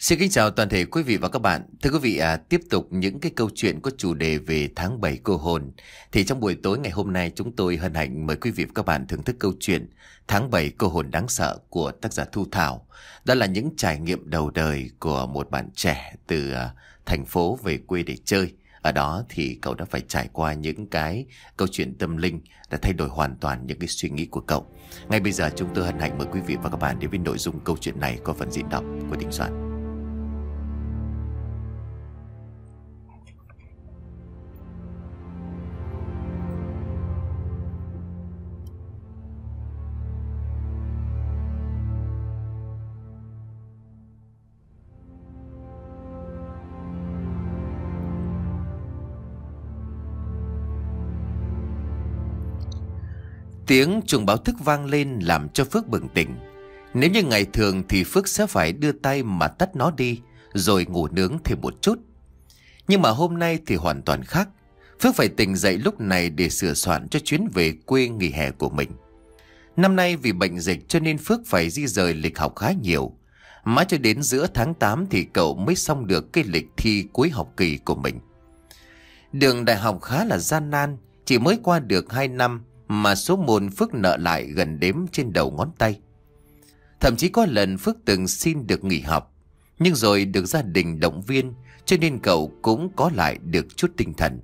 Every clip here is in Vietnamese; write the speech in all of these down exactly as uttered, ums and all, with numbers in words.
Xin kính chào toàn thể quý vị và các bạn. Thưa quý vị, à, tiếp tục những cái câu chuyện có chủ đề về tháng bảy cô hồn. Thì trong buổi tối ngày hôm nay chúng tôi hân hạnh mời quý vị và các bạn thưởng thức câu chuyện Tháng bảy cô hồn đáng sợ của tác giả Thu Thảo. Đó là những trải nghiệm đầu đời của một bạn trẻ từ à, thành phố về quê để chơi. Ở đó thì cậu đã phải trải qua những cái câu chuyện tâm linh đã thay đổi hoàn toàn những cái suy nghĩ của cậu. Ngay bây giờ chúng tôi hân hạnh mời quý vị và các bạn đến với nội dung câu chuyện này qua phần diễn đọc của Đình Soạn. Tiếng chuông báo thức vang lên làm cho Phước bừng tỉnh. Nếu như ngày thường thì Phước sẽ phải đưa tay mà tắt nó đi rồi ngủ nướng thêm một chút. Nhưng mà hôm nay thì hoàn toàn khác. Phước phải tỉnh dậy lúc này để sửa soạn cho chuyến về quê nghỉ hè của mình. Năm nay vì bệnh dịch cho nên Phước phải di rời lịch học khá nhiều. Mãi cho đến giữa tháng tám thì cậu mới xong được cái lịch thi cuối học kỳ của mình. Đường đại học khá là gian nan, chỉ mới qua được hai năm mà số môn Phước nợ lại gần đếm trên đầu ngón tay. Thậm chí có lần Phước từng xin được nghỉ học, nhưng rồi được gia đình động viên cho nên cậu cũng có lại được chút tinh thần.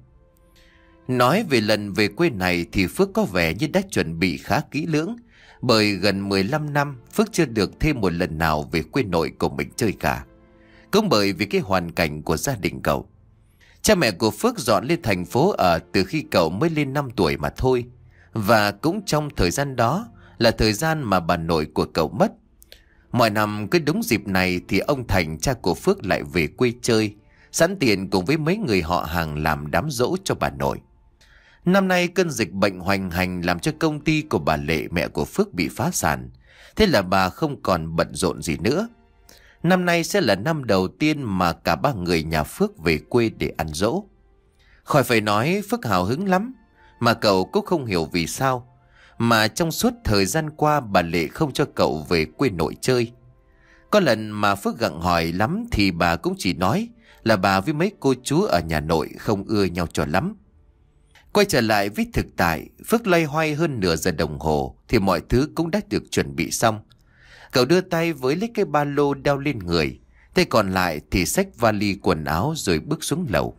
Nói về lần về quê này thì Phước có vẻ như đã chuẩn bị khá kỹ lưỡng, bởi gần mười lăm năm Phước chưa được thêm một lần nào về quê nội của mình chơi cả. Cũng bởi vì cái hoàn cảnh của gia đình cậu. Cha mẹ của Phước dọn lên thành phố ở từ khi cậu mới lên năm tuổi mà thôi. Và cũng trong thời gian đó là thời gian mà bà nội của cậu mất. Mọi năm cứ đúng dịp này thì ông Thành, cha của Phước, lại về quê chơi, sẵn tiền cùng với mấy người họ hàng làm đám giỗ cho bà nội. Năm nay cơn dịch bệnh hoành hành làm cho công ty của bà Lệ, mẹ của Phước, bị phá sản. Thế là bà không còn bận rộn gì nữa. Năm nay sẽ là năm đầu tiên mà cả ba người nhà Phước về quê để ăn giỗ. Khỏi phải nói, Phước hào hứng lắm. Mà cậu cũng không hiểu vì sao mà trong suốt thời gian qua bà Lệ không cho cậu về quê nội chơi. Có lần mà Phước gặng hỏi lắm thì bà cũng chỉ nói là bà với mấy cô chú ở nhà nội không ưa nhau cho lắm. Quay trở lại với thực tại, Phước loay hoay hơn nửa giờ đồng hồ thì mọi thứ cũng đã được chuẩn bị xong. Cậu đưa tay với lấy cái ba lô đeo lên người, tay còn lại thì xách vali quần áo rồi bước xuống lầu.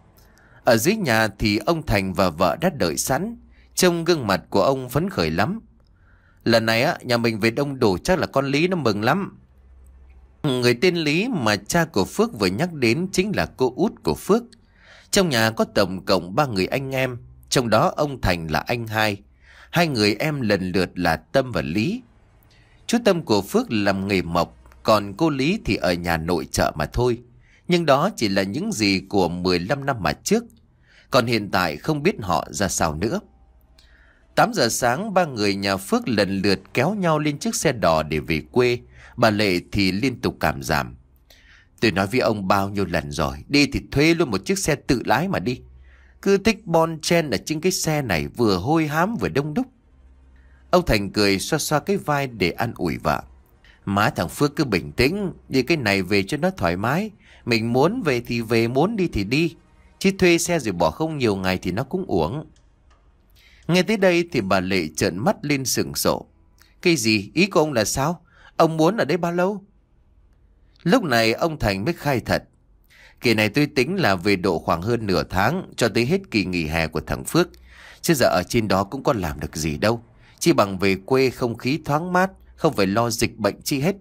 Ở dưới nhà thì ông Thành và vợ đã đợi sẵn, trông gương mặt của ông phấn khởi lắm. Lần này á, nhà mình về đông đủ chắc là con Lý nó mừng lắm. Người tên Lý mà cha của Phước vừa nhắc đến chính là cô út của Phước. Trong nhà có tổng cộng ba người anh em, trong đó ông Thành là anh hai. Hai người em lần lượt là Tâm và Lý. Chú Tâm của Phước làm nghề mộc, còn cô Lý thì ở nhà nội trợ mà thôi. Nhưng đó chỉ là những gì của mười lăm năm mà trước. Còn hiện tại không biết họ ra sao nữa. Tám giờ sáng ba người nhà Phước lần lượt kéo nhau lên chiếc xe đò để về quê. Bà Lệ thì liên tục cảm giảm. Tôi nói với ông bao nhiêu lần rồi, đi thì thuê luôn một chiếc xe tự lái mà đi. Cứ thích bon chen ở trên cái xe này, vừa hôi hám vừa đông đúc. Ông Thành cười xoa xoa cái vai để an ủi vợ. Má thằng Phước cứ bình tĩnh, đi cái này về cho nó thoải mái. Mình muốn về thì về, muốn đi thì đi. Chứ thuê xe rồi bỏ không nhiều ngày thì nó cũng uổng. Nghe tới đây thì bà Lệ trợn mắt lên sừng sộ. Cái gì? Ý của ông là sao? Ông muốn ở đây bao lâu? Lúc này ông Thành mới khai thật. Kỳ này tôi tính là về độ khoảng hơn nửa tháng, cho tới hết kỳ nghỉ hè của thằng Phước. Chứ giờ ở trên đó cũng có làm được gì đâu. Chỉ bằng về quê không khí thoáng mát, không phải lo dịch bệnh chi hết.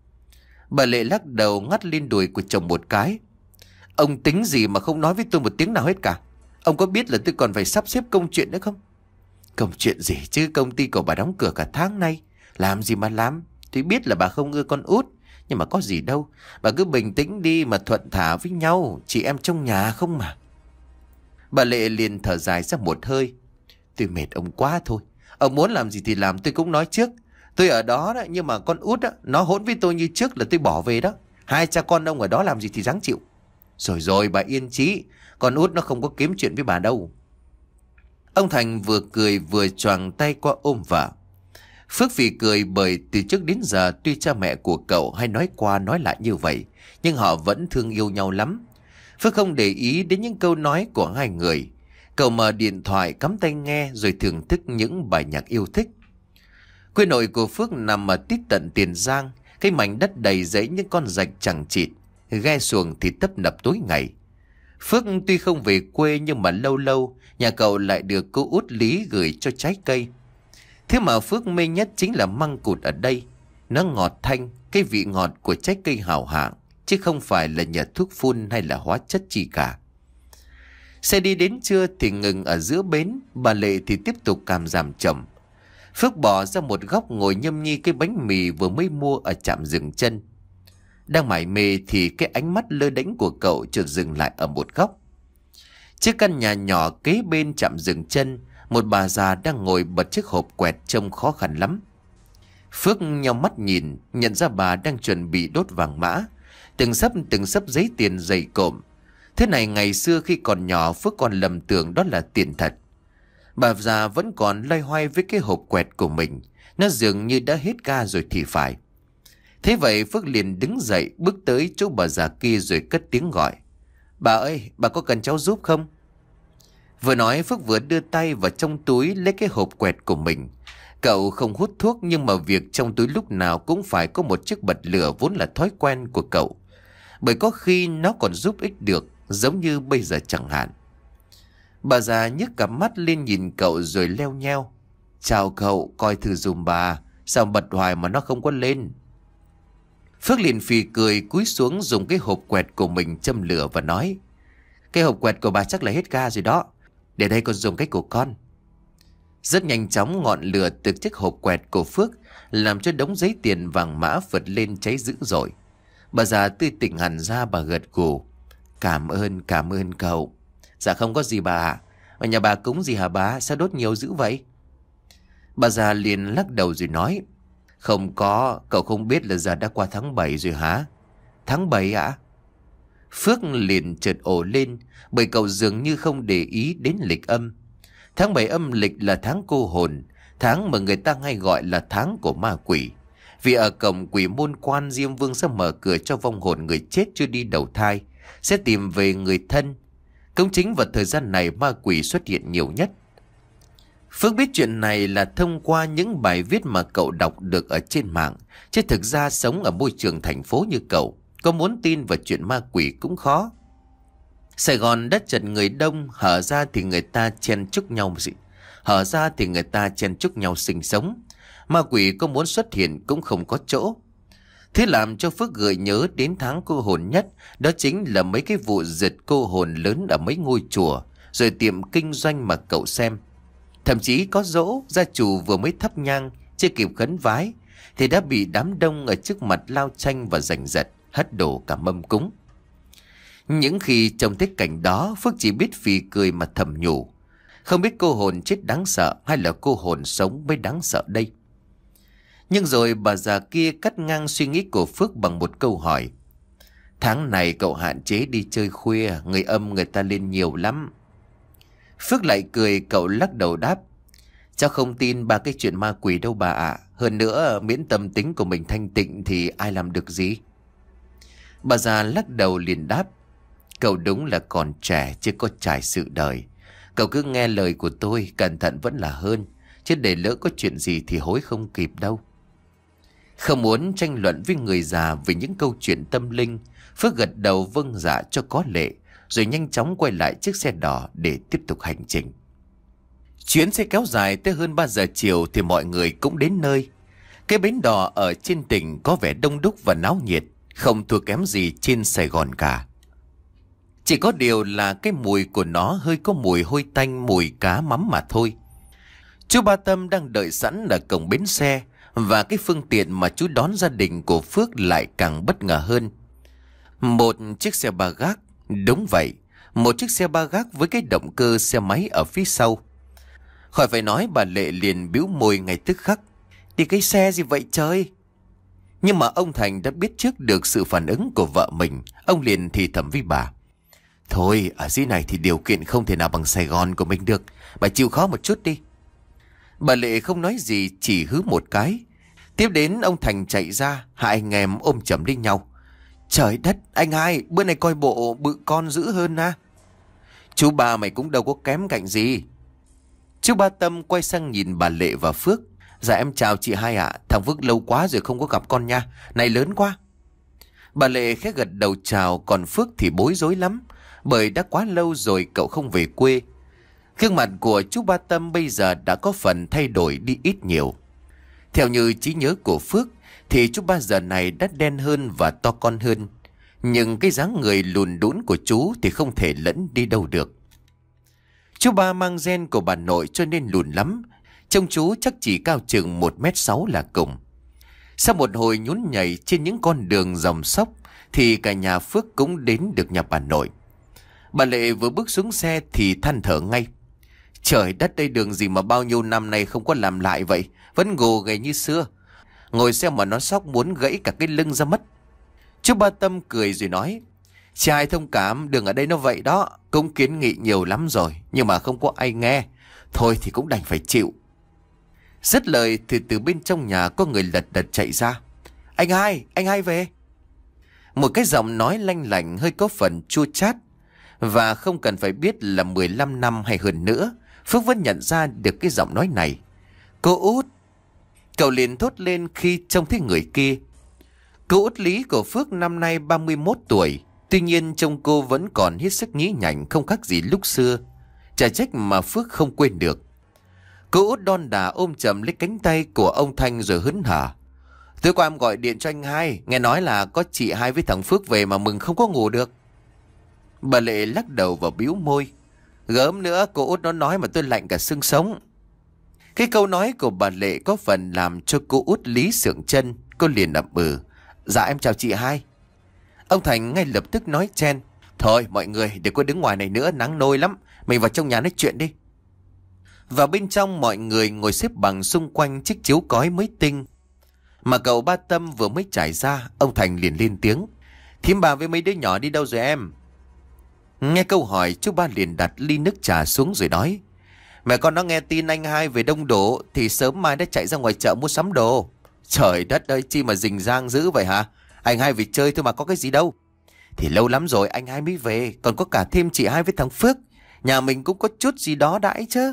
Bà Lệ lắc đầu ngắt lên đùi của chồng một cái. Ông tính gì mà không nói với tôi một tiếng nào hết cả? Ông có biết là tôi còn phải sắp xếp công chuyện nữa không? Công chuyện gì chứ, công ty của bà đóng cửa cả tháng nay. Làm gì mà làm? Tôi biết là bà không ưa con út, nhưng mà có gì đâu. Bà cứ bình tĩnh đi mà thuận thả với nhau, chị em trong nhà không mà. Bà Lệ liền thở dài ra một hơi. Tôi mệt ông quá thôi. Ông muốn làm gì thì làm, tôi cũng nói trước. Tôi ở đó, đó nhưng mà con út đó, nó hỗn với tôi như trước là tôi bỏ về đó. Hai cha con ông ở đó làm gì thì ráng chịu. Rồi rồi bà yên chí, con út nó không có kiếm chuyện với bà đâu. Ông Thành vừa cười vừa choàng tay qua ôm vợ. Phước phì cười bởi từ trước đến giờ tuy cha mẹ của cậu hay nói qua nói lại như vậy, nhưng họ vẫn thương yêu nhau lắm. Phước không để ý đến những câu nói của hai người. Cậu mở điện thoại cắm tai nghe rồi thưởng thức những bài nhạc yêu thích. Quê nội của Phước nằm ở tít tận Tiền Giang, cái mảnh đất đầy rẫy những con rạch chằng chịt, ghe xuồng thì tấp nập tối ngày. Phước tuy không về quê nhưng mà lâu lâu nhà cậu lại được cô út Lý gửi cho trái cây. Thế mà Phước mê nhất chính là măng cụt ở đây. Nó ngọt thanh, cái vị ngọt của trái cây hảo hạng, chứ không phải là nhờ thuốc phun hay là hóa chất gì cả. Xe đi đến trưa thì ngừng ở giữa bến, bà Lệ thì tiếp tục càm giảm chậm. Phước bỏ ra một góc ngồi nhâm nhi cái bánh mì vừa mới mua ở trạm dừng chân. Đang mải mê thì cái ánh mắt lơ đễnh của cậu chợt dừng lại ở một góc. Chiếc căn nhà nhỏ kế bên trạm dừng chân, một bà già đang ngồi bật chiếc hộp quẹt trông khó khăn lắm. Phước nheo mắt nhìn, nhận ra bà đang chuẩn bị đốt vàng mã, từng sấp từng sấp giấy tiền dày cộm. Thế này ngày xưa khi còn nhỏ Phước còn lầm tưởng đó là tiền thật. Bà già vẫn còn loay hoay với cái hộp quẹt của mình, nó dường như đã hết ga rồi thì phải. Thế vậy Phước liền đứng dậy bước tới chỗ bà già kia rồi cất tiếng gọi. Bà ơi, bà có cần cháu giúp không? Vừa nói Phước vừa đưa tay vào trong túi lấy cái hộp quẹt của mình. Cậu không hút thuốc nhưng mà việc trong túi lúc nào cũng phải có một chiếc bật lửa vốn là thói quen của cậu. Bởi có khi nó còn giúp ích được, giống như bây giờ chẳng hạn. Bà già nhấc cặp mắt lên nhìn cậu rồi leo nheo. Chào cậu, coi thử dùm bà, sao bật hoài mà nó không có lên. Phước liền phì cười cúi xuống dùng cái hộp quẹt của mình châm lửa và nói. Cái hộp quẹt của bà chắc là hết ga rồi đó, để đây con dùng cái của con. Rất nhanh chóng ngọn lửa từ chiếc hộp quẹt của Phước làm cho đống giấy tiền vàng mã vượt lên cháy dữ dội. Bà già tươi tỉnh hẳn ra, bà gật gù. Cảm ơn, cảm ơn cậu. Dạ không có gì bà ạ. Ở nhà bà cúng gì hả bà? Sao đốt nhiều dữ vậy? Bà già liền lắc đầu rồi nói. Không có, cậu không biết là giờ đã qua tháng bảy rồi hả? Tháng bảy ạ? Phước liền chợt ồ lên, bởi cậu dường như không để ý đến lịch âm. Tháng bảy âm lịch là tháng cô hồn, tháng mà người ta hay gọi là tháng của ma quỷ. Vì ở cổng quỷ môn quan, Diêm Vương sẽ mở cửa cho vong hồn người chết chưa đi đầu thai sẽ tìm về người thân. Cũng chính vào thời gian này ma quỷ xuất hiện nhiều nhất. Phước biết chuyện này là thông qua những bài viết mà cậu đọc được ở trên mạng, chứ thực ra sống ở môi trường thành phố như cậu, có muốn tin vào chuyện ma quỷ cũng khó. Sài Gòn đất chật người đông, hở ra thì người ta chen chúc nhau gì, hở ra thì người ta chen chúc nhau sinh sống. Ma quỷ có muốn xuất hiện cũng không có chỗ. Thế làm cho Phước gợi nhớ đến tháng cô hồn nhất, đó chính là mấy cái vụ giật cô hồn lớn ở mấy ngôi chùa, rồi tiệm kinh doanh mà cậu xem. Thậm chí có dỗ, gia chủ vừa mới thắp nhang, chưa kịp khấn vái, thì đã bị đám đông ở trước mặt lao chanh và giành giật, hất đổ cả mâm cúng. Những khi trông thấy cảnh đó, Phước chỉ biết phì cười mà thầm nhủ. Không biết cô hồn chết đáng sợ hay là cô hồn sống mới đáng sợ đây. Nhưng rồi bà già kia cắt ngang suy nghĩ của Phước bằng một câu hỏi. Tháng này cậu hạn chế đi chơi khuya, người âm người ta lên nhiều lắm. Phước lại cười, cậu lắc đầu đáp. Cháu không tin ba cái chuyện ma quỷ đâu bà ạ. Hơn nữa miễn tâm tính của mình thanh tịnh thì ai làm được gì. Bà già lắc đầu liền đáp. Cậu đúng là còn trẻ chưa có trải sự đời. Cậu cứ nghe lời của tôi, cẩn thận vẫn là hơn. Chứ để lỡ có chuyện gì thì hối không kịp đâu. Không muốn tranh luận với người già về những câu chuyện tâm linh, Phước gật đầu vâng dạ cho có lệ, rồi nhanh chóng quay lại chiếc xe đỏ để tiếp tục hành trình. Chuyến xe kéo dài tới hơn ba giờ chiều thì mọi người cũng đến nơi. Cái bến đò ở trên tỉnh có vẻ đông đúc và náo nhiệt, không thua kém gì trên Sài Gòn cả. Chỉ có điều là cái mùi của nó hơi có mùi hôi tanh, mùi cá mắm mà thôi. Chú Ba Tâm đang đợi sẵn ở cổng bến xe, và cái phương tiện mà chú đón gia đình của Phước lại càng bất ngờ hơn. Một chiếc xe ba gác, đúng vậy, một chiếc xe ba gác với cái động cơ xe máy ở phía sau. Khỏi phải nói, bà Lệ liền bĩu môi ngay tức khắc. Đi cái xe gì vậy trời? Nhưng mà ông Thành đã biết trước được sự phản ứng của vợ mình, ông liền thì thầm với bà. Thôi, ở dưới này thì điều kiện không thể nào bằng Sài Gòn của mình được, bà chịu khó một chút đi. Bà Lệ không nói gì, chỉ hứ một cái. Tiếp đến ông Thành chạy ra, hai anh em ôm chầm lấy nhau. Trời đất, anh hai, bữa nay coi bộ bự con dữ hơn à? Chú ba mày cũng đâu có kém cạnh gì. Chú Ba Tâm quay sang nhìn bà Lệ và Phước. Dạ em chào chị hai ạ. Thằng Phước lâu quá rồi không có gặp con nha. Này lớn quá. Bà Lệ khẽ gật đầu chào. Còn Phước thì bối rối lắm, bởi đã quá lâu rồi cậu không về quê. Gương mặt của chú Ba Tâm bây giờ đã có phần thay đổi đi ít nhiều. Theo như trí nhớ của Phước thì chú ba giờ này đã đen hơn và to con hơn. Nhưng cái dáng người lùn đũn của chú thì không thể lẫn đi đâu được. Chú ba mang gen của bà nội cho nên lùn lắm. Trông chú chắc chỉ cao chừng một mét sáu là cùng. Sau một hồi nhún nhảy trên những con đường dòng sóc thì cả nhà Phước cũng đến được nhà bà nội. Bà Lệ vừa bước xuống xe thì than thở ngay. Trời đất, đây đường gì mà bao nhiêu năm nay không có làm lại vậy, vẫn gồ ghề như xưa. Ngồi xem mà nó sóc muốn gãy cả cái lưng ra mất. Chú Ba Tâm cười rồi nói, trai thông cảm, đường ở đây nó vậy đó. Cũng kiến nghị nhiều lắm rồi, nhưng mà không có ai nghe. Thôi thì cũng đành phải chịu. Dứt lời thì từ bên trong nhà có người lật đật chạy ra. Anh hai, anh hai về. Một cái giọng nói lanh lảnh hơi có phần chua chát. Và không cần phải biết là mười lăm năm hay hơn nữa, Phước vẫn nhận ra được cái giọng nói này. Cô Út. Cậu liền thốt lên khi trông thấy người kia. Cô Út Lý của Phước năm nay ba mươi mốt tuổi. Tuy nhiên trông cô vẫn còn hết sức nhí nhảnh, không khác gì lúc xưa. Chả trách mà Phước không quên được. Cô Út đon đà ôm chầm lấy cánh tay của ông Thanh rồi hớn hở. Tối qua em gọi điện cho anh hai, nghe nói là có chị hai với thằng Phước về mà mừng không có ngủ được. Bà Lệ lắc đầu và bĩu môi. Gớm nữa, cô Út nó nói mà tôi lạnh cả xương sống. Cái câu nói của bà Lệ có phần làm cho cô Út Lý sượng chân. Cô liền ậm ừ. Dạ em chào chị hai. Ông Thành ngay lập tức nói chen. Thôi mọi người đừng có đứng ngoài này nữa, nắng nôi lắm. Mình vào trong nhà nói chuyện đi. Vào bên trong mọi người ngồi xếp bằng xung quanh chiếc chiếu cói mới tinh mà cậu Ba Tâm vừa mới trải ra. Ông Thành liền lên tiếng. Thím bà với mấy đứa nhỏ đi đâu rồi em? Nghe câu hỏi, chú ba liền đặt ly nước trà xuống rồi nói. Mẹ con nó nghe tin anh hai về đông đủ thì sớm mai đã chạy ra ngoài chợ mua sắm đồ. Trời đất ơi, chi mà rình rang dữ vậy hả? Anh hai về chơi thôi mà có cái gì đâu. Thì lâu lắm rồi anh hai mới về, còn có cả thêm chị hai với thằng Phước. Nhà mình cũng có chút gì đó đãi chứ.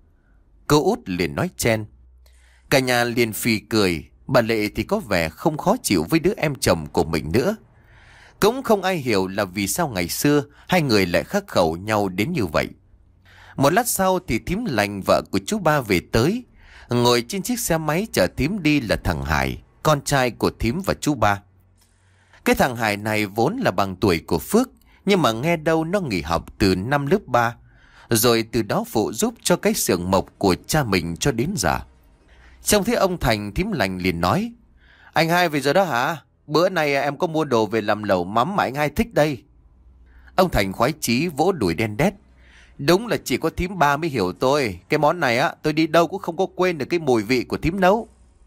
Cô Út liền nói chen. Cả nhà liền phì cười. Bà Lệ thì có vẻ không khó chịu với đứa em chồng của mình nữa. Cũng không ai hiểu là vì sao ngày xưa hai người lại khắc khẩu nhau đến như vậy. Một lát sau thì thím Lành vợ của chú ba về tới. Ngồi trên chiếc xe máy chở thím đi là thằng Hải, con trai của thím và chú ba. Cái thằng Hải này vốn là bằng tuổi của Phước, nhưng mà nghe đâu nó nghỉ học từ năm lớp ba, rồi từ đó phụ giúp cho cái xưởng mộc của cha mình cho đến giờ. Trông thấy ông Thành, thím Lành liền nói. Anh hai về rồi đó hả? Bữa nay em có mua đồ về làm lẩu mắm mà anh hai thích đây. Ông Thành khoái chí vỗ đùi đen đét. Đúng là chỉ có thím ba mới hiểu tôi. Cái món này á, tôi đi đâu cũng không có quên được cái mùi vị của thím nấu.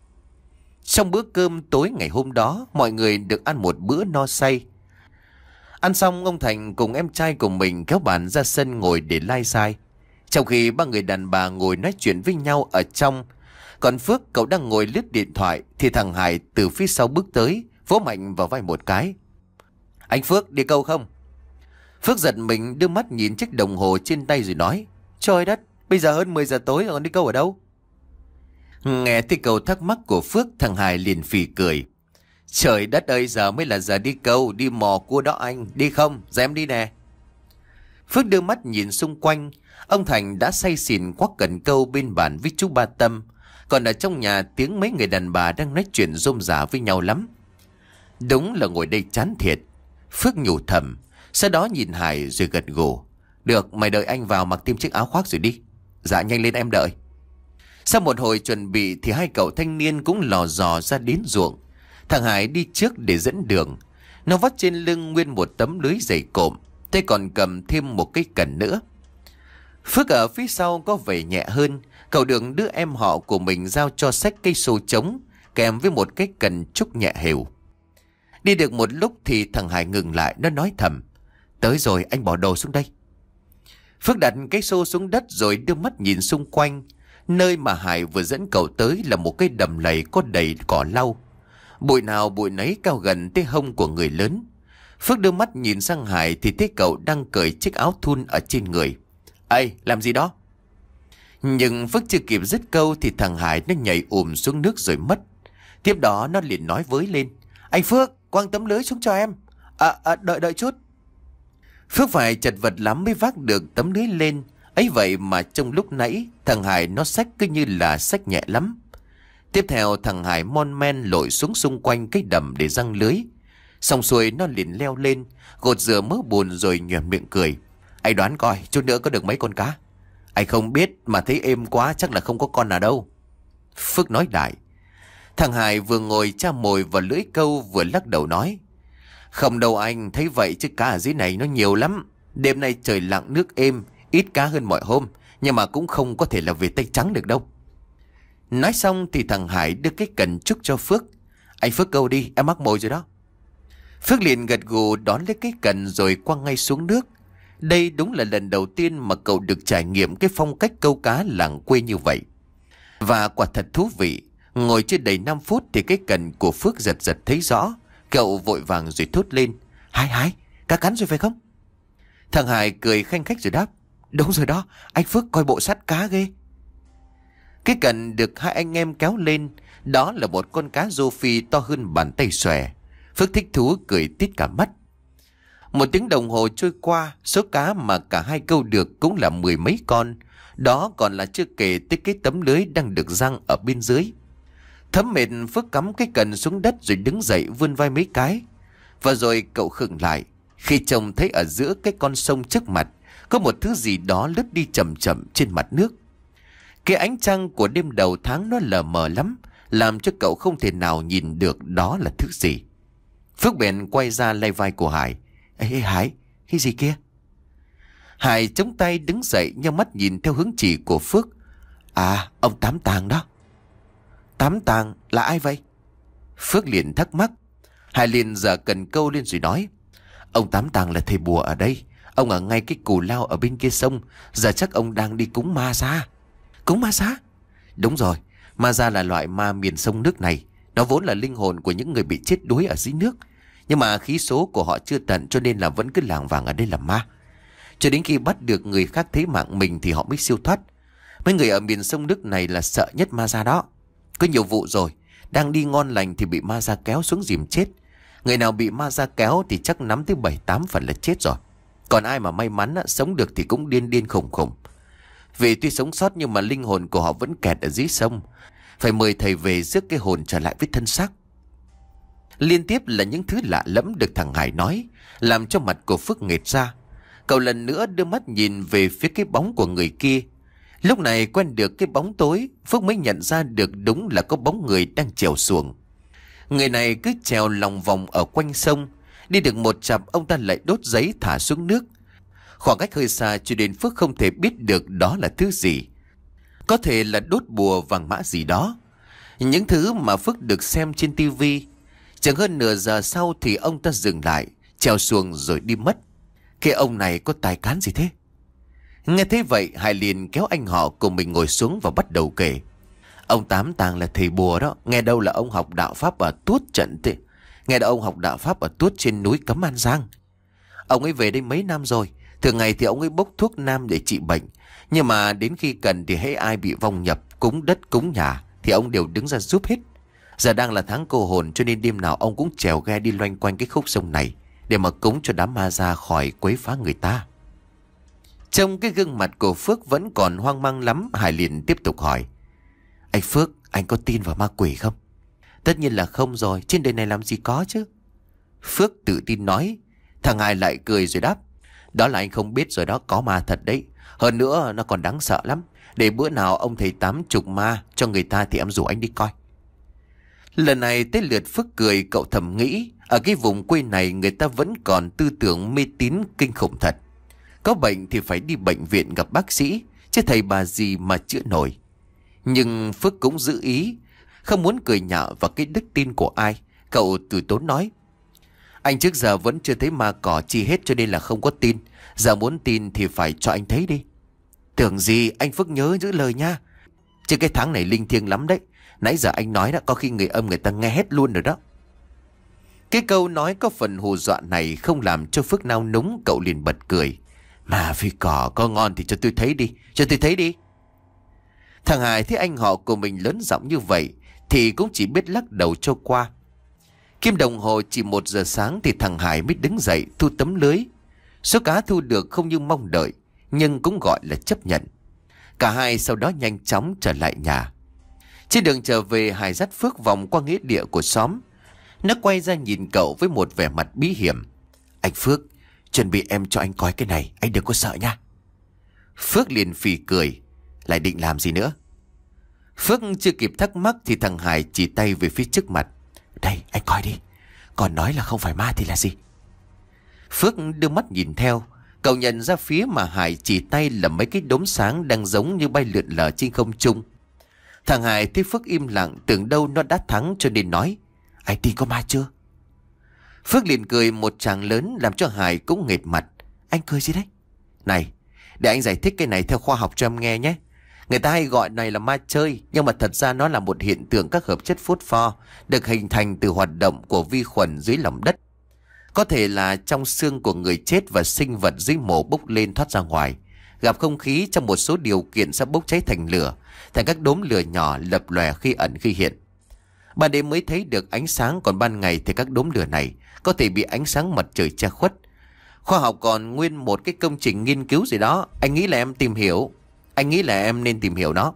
Trong bữa cơm tối ngày hôm đó, mọi người được ăn một bữa no say. Ăn xong, ông Thành cùng em trai của mình kéo bàn ra sân ngồi để lai dai. Trong khi ba người đàn bà ngồi nói chuyện với nhau ở trong, còn Phước cậu đang ngồi lướt điện thoại, thì thằng Hải từ phía sau bước tới, vỗ mạnh vào vai một cái. Anh Phước đi câu không? Phước giật mình đưa mắt nhìn chiếc đồng hồ trên tay rồi nói. Trời đất, bây giờ hơn mười giờ tối rồi, còn đi câu ở đâu? Nghe thấy câu thắc mắc của Phước, thằng Hải liền phì cười. Trời đất ơi, giờ mới là giờ đi câu, đi mò cua đó anh. Đi không? Giờ em đi nè. Phước đưa mắt nhìn xung quanh. Ông Thành đã say xỉn quắc cần câu bên bàn với chú Ba Tâm. Còn ở trong nhà tiếng mấy người đàn bà đang nói chuyện rôm rả với nhau lắm. Đúng là ngồi đây chán thiệt. Phước nhủ thầm, sau đó nhìn Hải rồi gật gù. Được, mày đợi anh vào mặc thêm chiếc áo khoác rồi đi. Dạ nhanh lên em đợi. Sau một hồi chuẩn bị thì hai cậu thanh niên cũng lò dò ra đến ruộng. Thằng Hải đi trước để dẫn đường. Nó vắt trên lưng nguyên một tấm lưới dày cộm, tay còn cầm thêm một cái cần nữa. Phước ở phía sau có vẻ nhẹ hơn. Cậu được đứa em họ của mình giao cho xách cây xô trống kèm với một cái cần trúc nhẹ hều. Đi được một lúc thì thằng Hải ngừng lại, nó nói thầm. Tới rồi, anh bỏ đồ xuống đây. Phước đặt cái xô xuống đất rồi đưa mắt nhìn xung quanh. Nơi mà Hải vừa dẫn cậu tới là một cái đầm lầy có đầy cỏ lau. Bụi nào bụi nấy cao gần tới hông của người lớn. Phước đưa mắt nhìn sang Hải thì thấy cậu đang cởi chiếc áo thun ở trên người. Ê, làm gì đó? Nhưng Phước chưa kịp dứt câu thì thằng Hải nó nhảy ùm xuống nước rồi mất. Tiếp đó nó liền nói với lên. Anh Phước, quăng tấm lưới xuống cho em. À, à đợi đợi chút. Phước phải chật vật lắm mới vác được tấm lưới lên. Ấy vậy mà trong lúc nãy thằng Hải nó xách cứ như là xách nhẹ lắm. Tiếp theo thằng Hải mon men lội xuống xung quanh cái đầm để giăng lưới. Xong xuôi nó liền leo lên, gột rửa mớ bùn rồi nhoẻn miệng cười. Anh đoán coi chút nữa có được mấy con cá? Anh không biết mà thấy êm quá chắc là không có con nào đâu. Phước nói đại. Thằng Hải vừa ngồi tra mồi vào lưỡi câu vừa lắc đầu nói. Không đâu anh, thấy vậy chứ cá ở dưới này nó nhiều lắm. Đêm nay trời lặng nước êm, ít cá hơn mọi hôm, nhưng mà cũng không có thể là về tay trắng được đâu. Nói xong thì thằng Hải đưa cái cần trúc cho Phước. Anh Phước câu đi, em mắc mồi rồi đó. Phước liền gật gù đón lấy cái cần rồi quăng ngay xuống nước. Đây đúng là lần đầu tiên mà cậu được trải nghiệm cái phong cách câu cá làng quê như vậy. Và quả thật thú vị. Ngồi chưa đầy năm phút thì cái cần của Phước giật giật thấy rõ. Cậu vội vàng rồi thốt lên. Hải Hải, cá cắn rồi phải không? Thằng Hải cười khanh khách rồi đáp. Đúng rồi đó, anh Phước coi bộ sắt cá ghê. Cái cần được hai anh em kéo lên. Đó là một con cá rô phi to hơn bàn tay xòe. Phước thích thú cười tít cả mắt. Một tiếng đồng hồ trôi qua, số cá mà cả hai câu được cũng là mười mấy con. Đó còn là chưa kể tới cái tấm lưới đang được giăng ở bên dưới. Thấm mệt, Phước cắm cái cần xuống đất rồi đứng dậy vươn vai mấy cái. Và rồi cậu khựng lại khi trông thấy ở giữa cái con sông trước mặt có một thứ gì đó lướt đi chậm chậm trên mặt nước. Cái ánh trăng của đêm đầu tháng nó lờ mờ lắm, làm cho cậu không thể nào nhìn được đó là thứ gì. Phước bèn quay ra lay vai của Hải. Ê, ê Hải, cái gì kia? Hải chống tay đứng dậy nheo mắt nhìn theo hướng chỉ của Phước. À, ông Tám Tàng đó. Tám Tàng là ai vậy? Phước liền thắc mắc. Hải liền giở cần câu lên rồi nói. Ông Tám Tàng là thầy bùa ở đây. Ông ở ngay cái cù lao ở bên kia sông. Giờ chắc ông đang đi cúng ma ra. Cúng ma ra? Đúng rồi, ma ra là loại ma miền sông nước này. Nó vốn là linh hồn của những người bị chết đuối ở dưới nước. Nhưng mà khí số của họ chưa tận cho nên là vẫn cứ lảng vảng ở đây làm ma. Cho đến khi bắt được người khác thấy mạng mình thì họ mới siêu thoát. Mấy người ở miền sông nước này là sợ nhất ma ra đó. Có nhiều vụ rồi, đang đi ngon lành thì bị ma ra kéo xuống dìm chết. Người nào bị ma ra kéo thì chắc nắm tới bảy tám phần là chết rồi. Còn ai mà may mắn á, sống được thì cũng điên điên khủng khủng. Vì tuy sống sót nhưng mà linh hồn của họ vẫn kẹt ở dưới sông. Phải mời thầy về rước cái hồn trở lại với thân xác. Liên tiếp là những thứ lạ lẫm được thằng Hải nói, làm cho mặt của Phước nghệt ra. Cậu lần nữa đưa mắt nhìn về phía cái bóng của người kia. Lúc này quen được cái bóng tối, Phước mới nhận ra được đúng là có bóng người đang trèo xuồng. Người này cứ trèo lòng vòng ở quanh sông. Đi được một chặp ông ta lại đốt giấy thả xuống nước. Khoảng cách hơi xa cho đến Phước không thể biết được đó là thứ gì. Có thể là đốt bùa vàng mã gì đó. Những thứ mà Phước được xem trên tivi. Chẳng hơn nửa giờ sau thì ông ta dừng lại, trèo xuồng rồi đi mất. Cái ông này có tài cán gì thế? Nghe thế vậy Hải liền kéo anh họ cùng mình ngồi xuống và bắt đầu kể. Ông Tám Tàng là thầy bùa đó. Nghe đâu là ông học đạo pháp ở Tuốt trận thế. Nghe đâu ông học đạo pháp ở Tuốt trên núi Cấm An Giang. Ông ấy về đây mấy năm rồi. Thường ngày thì ông ấy bốc thuốc nam để trị bệnh. Nhưng mà đến khi cần thì hễ ai bị vong nhập, cúng đất cúng nhà thì ông đều đứng ra giúp hết. Giờ đang là tháng cô hồn cho nên đêm nào ông cũng chèo ghe đi loanh quanh cái khúc sông này để mà cúng cho đám ma ra khỏi quấy phá người ta. Trong cái gương mặt của Phước vẫn còn hoang mang lắm, Hải liền tiếp tục hỏi. Anh Phước, anh có tin vào ma quỷ không? Tất nhiên là không rồi, trên đời này làm gì có chứ. Phước tự tin nói. Thằng Hải lại cười rồi đáp. Đó là anh không biết rồi đó, có ma thật đấy. Hơn nữa nó còn đáng sợ lắm. Để bữa nào ông thầy tám chục ma cho người ta thì em rủ anh đi coi. Lần này tới lượt Phước cười, cậu thầm nghĩ. Ở cái vùng quê này người ta vẫn còn tư tưởng mê tín kinh khủng thật. Có bệnh thì phải đi bệnh viện gặp bác sĩ, chứ thầy bà gì mà chữa nổi. Nhưng Phước cũng giữ ý, không muốn cười nhạo vào cái đức tin của ai. Cậu từ tốn nói. Anh trước giờ vẫn chưa thấy ma cỏ chi hết cho nên là không có tin. Giờ muốn tin thì phải cho anh thấy đi. Tưởng gì, anh Phước nhớ giữ lời nha. Chứ cái tháng này linh thiêng lắm đấy. Nãy giờ anh nói đó, có khi người âm người ta nghe hết luôn rồi đó. Cái câu nói có phần hù dọa này không làm cho Phước nao núng. Cậu liền bật cười. Mà phi cỏ có ngon thì cho tôi thấy đi, cho tôi thấy đi. Thằng Hải thấy anh họ của mình lớn giọng như vậy thì cũng chỉ biết lắc đầu cho qua. Kim đồng hồ chỉ một giờ sáng thì thằng Hải mới đứng dậy thu tấm lưới. Số cá thu được không như mong đợi, nhưng cũng gọi là chấp nhận. Cả hai sau đó nhanh chóng trở lại nhà. Trên đường trở về, Hải dắt Phước vòng qua nghĩa địa của xóm. Nó quay ra nhìn cậu với một vẻ mặt bí hiểm. Anh Phước, chuẩn bị em cho anh coi cái này, anh đừng có sợ nha. Phước liền phì cười. Lại định làm gì nữa? Phước chưa kịp thắc mắc thì thằng Hải chỉ tay về phía trước mặt. Đây, anh coi đi. Còn nói là không phải ma thì là gì? Phước đưa mắt nhìn theo. Cậu nhận ra phía mà Hải chỉ tay là mấy cái đốm sáng đang giống như bay lượn lờ trên không trung. Thằng Hải thấy Phước im lặng, tưởng đâu nó đã thắng cho nên nói. Anh tin có ma chưa? Phước liền cười một tràng lớn làm cho Hải cũng nghệt mặt. Anh cười gì đấy? Này, để anh giải thích cái này theo khoa học cho em nghe nhé. Người ta hay gọi này là ma chơi, nhưng mà thật ra nó là một hiện tượng các hợp chất phốt pho được hình thành từ hoạt động của vi khuẩn dưới lòng đất. Có thể là trong xương của người chết và sinh vật dưới mồ bốc lên thoát ra ngoài. Gặp không khí trong một số điều kiện sẽ bốc cháy thành lửa, thành các đốm lửa nhỏ lập lòe khi ẩn khi hiện. Ban đêm mới thấy được ánh sáng, còn ban ngày thì các đốm lửa này có thể bị ánh sáng mặt trời che khuất. Khoa học còn nguyên một cái công trình nghiên cứu gì đó. Anh nghĩ là em tìm hiểu. Anh nghĩ là em nên tìm hiểu nó.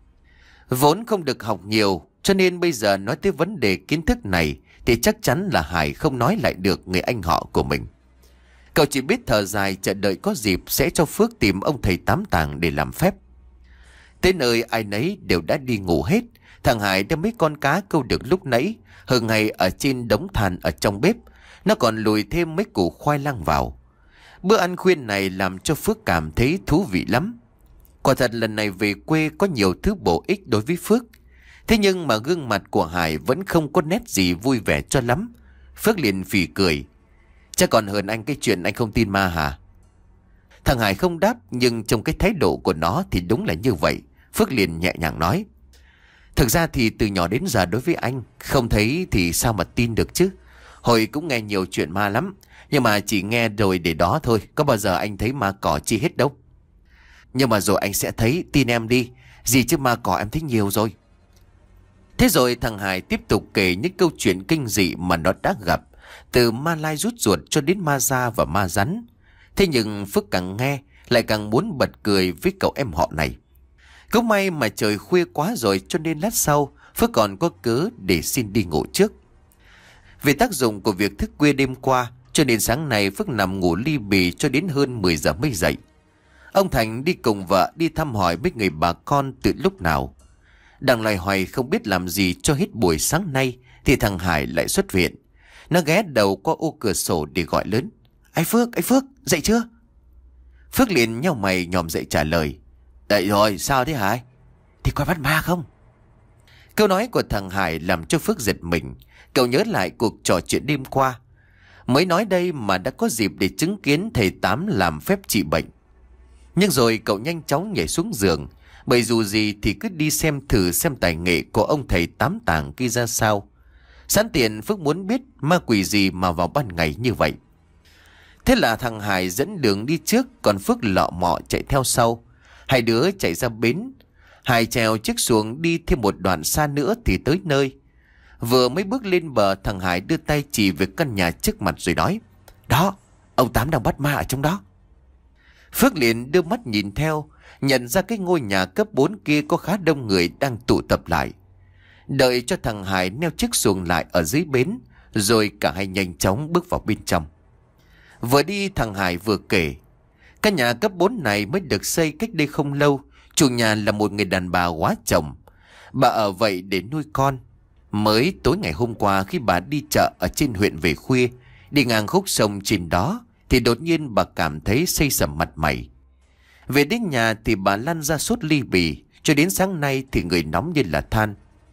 Vốn không được học nhiều, cho nên bây giờ nói tới vấn đề kiến thức này thì chắc chắn là Hải không nói lại được người anh họ của mình. Cậu chỉ biết thở dài chờ đợi có dịp sẽ cho Phước tìm ông thầy tám tàng để làm phép. Tới nơi ai nấy đều đã đi ngủ hết. Thằng Hải đem mấy con cá câu được lúc nãy hờ ngày ở trên đống than ở trong bếp. Nó còn lùi thêm mấy củ khoai lang vào. Bữa ăn khuya này làm cho Phước cảm thấy thú vị lắm. Quả thật lần này về quê có nhiều thứ bổ ích đối với Phước. Thế nhưng mà gương mặt của Hải vẫn không có nét gì vui vẻ cho lắm. Phước liền phì cười. Chắc còn hơn anh cái chuyện anh không tin ma hả? Thằng Hải không đáp, nhưng trong cái thái độ của nó thì đúng là như vậy. Phước liền nhẹ nhàng nói. Thực ra thì từ nhỏ đến giờ đối với anh, không thấy thì sao mà tin được chứ. Hồi cũng nghe nhiều chuyện ma lắm, nhưng mà chỉ nghe rồi để đó thôi. Có bao giờ anh thấy ma cỏ chi hết đâu. Nhưng mà rồi anh sẽ thấy, tin em đi. Gì chứ ma cỏ em thấy nhiều rồi. Thế rồi thằng Hải tiếp tục kể những câu chuyện kinh dị mà nó đã gặp, từ ma lai rút ruột cho đến ma da và ma rắn. Thế nhưng Phước càng nghe lại càng muốn bật cười với cậu em họ này. Cũng may mà trời khuya quá rồi, cho nên lát sau Phước còn có cớ để xin đi ngủ trước. Vì tác dụng của việc thức khuya đêm qua, cho nên sáng nay Phước nằm ngủ li bì cho đến hơn mười giờ mới dậy. Ông Thành đi cùng vợ đi thăm hỏi mấy người bà con từ lúc nào. Đang loay hoay không biết làm gì cho hết buổi sáng nay thì thằng Hải lại xuất viện. Nó ghé đầu qua ô cửa sổ để gọi lớn. Anh Phước, anh Phước, dậy chưa? Phước liền nhau mày nhòm dậy trả lời. Dậy rồi, sao thế Hải? Thì coi bắt ma không? Câu nói của thằng Hải làm cho Phước giật mình. Cậu nhớ lại cuộc trò chuyện đêm qua. Mới nói đây mà đã có dịp để chứng kiến thầy Tám làm phép trị bệnh. Nhưng rồi cậu nhanh chóng nhảy xuống giường, bởi dù gì thì cứ đi xem thử xem tài nghệ của ông thầy Tám tàng kia ra sao. Sẵn tiện Phước muốn biết ma quỷ gì mà vào ban ngày như vậy. Thế là thằng Hải dẫn đường đi trước, còn Phước lọ mọ chạy theo sau. Hai đứa chạy ra bến. Hải trèo chiếc xuồng đi thêm một đoạn xa nữa thì tới nơi. Vừa mới bước lên bờ, thằng Hải đưa tay chỉ về căn nhà trước mặt rồi nói. Đó, ông Tám đang bắt ma ở trong đó. Phước liền đưa mắt nhìn theo, nhận ra cái ngôi nhà cấp bốn kia có khá đông người đang tụ tập lại. Đợi cho thằng Hải neo chiếc xuồng lại ở dưới bến, rồi cả hai nhanh chóng bước vào bên trong. Vừa đi thằng Hải vừa kể. Căn nhà cấp bốn này mới được xây cách đây không lâu. Chủ nhà là một người đàn bà quá chồng. Bà ở vậy để nuôi con. Mới tối ngày hôm qua khi bà đi chợ ở trên huyện về khuya, đi ngang khúc sông trên đó, thì đột nhiên bà cảm thấy xây sẩm mặt mày. Về đến nhà thì bà lăn ra sốt ly bì, cho đến sáng nay thì người nóng như là than.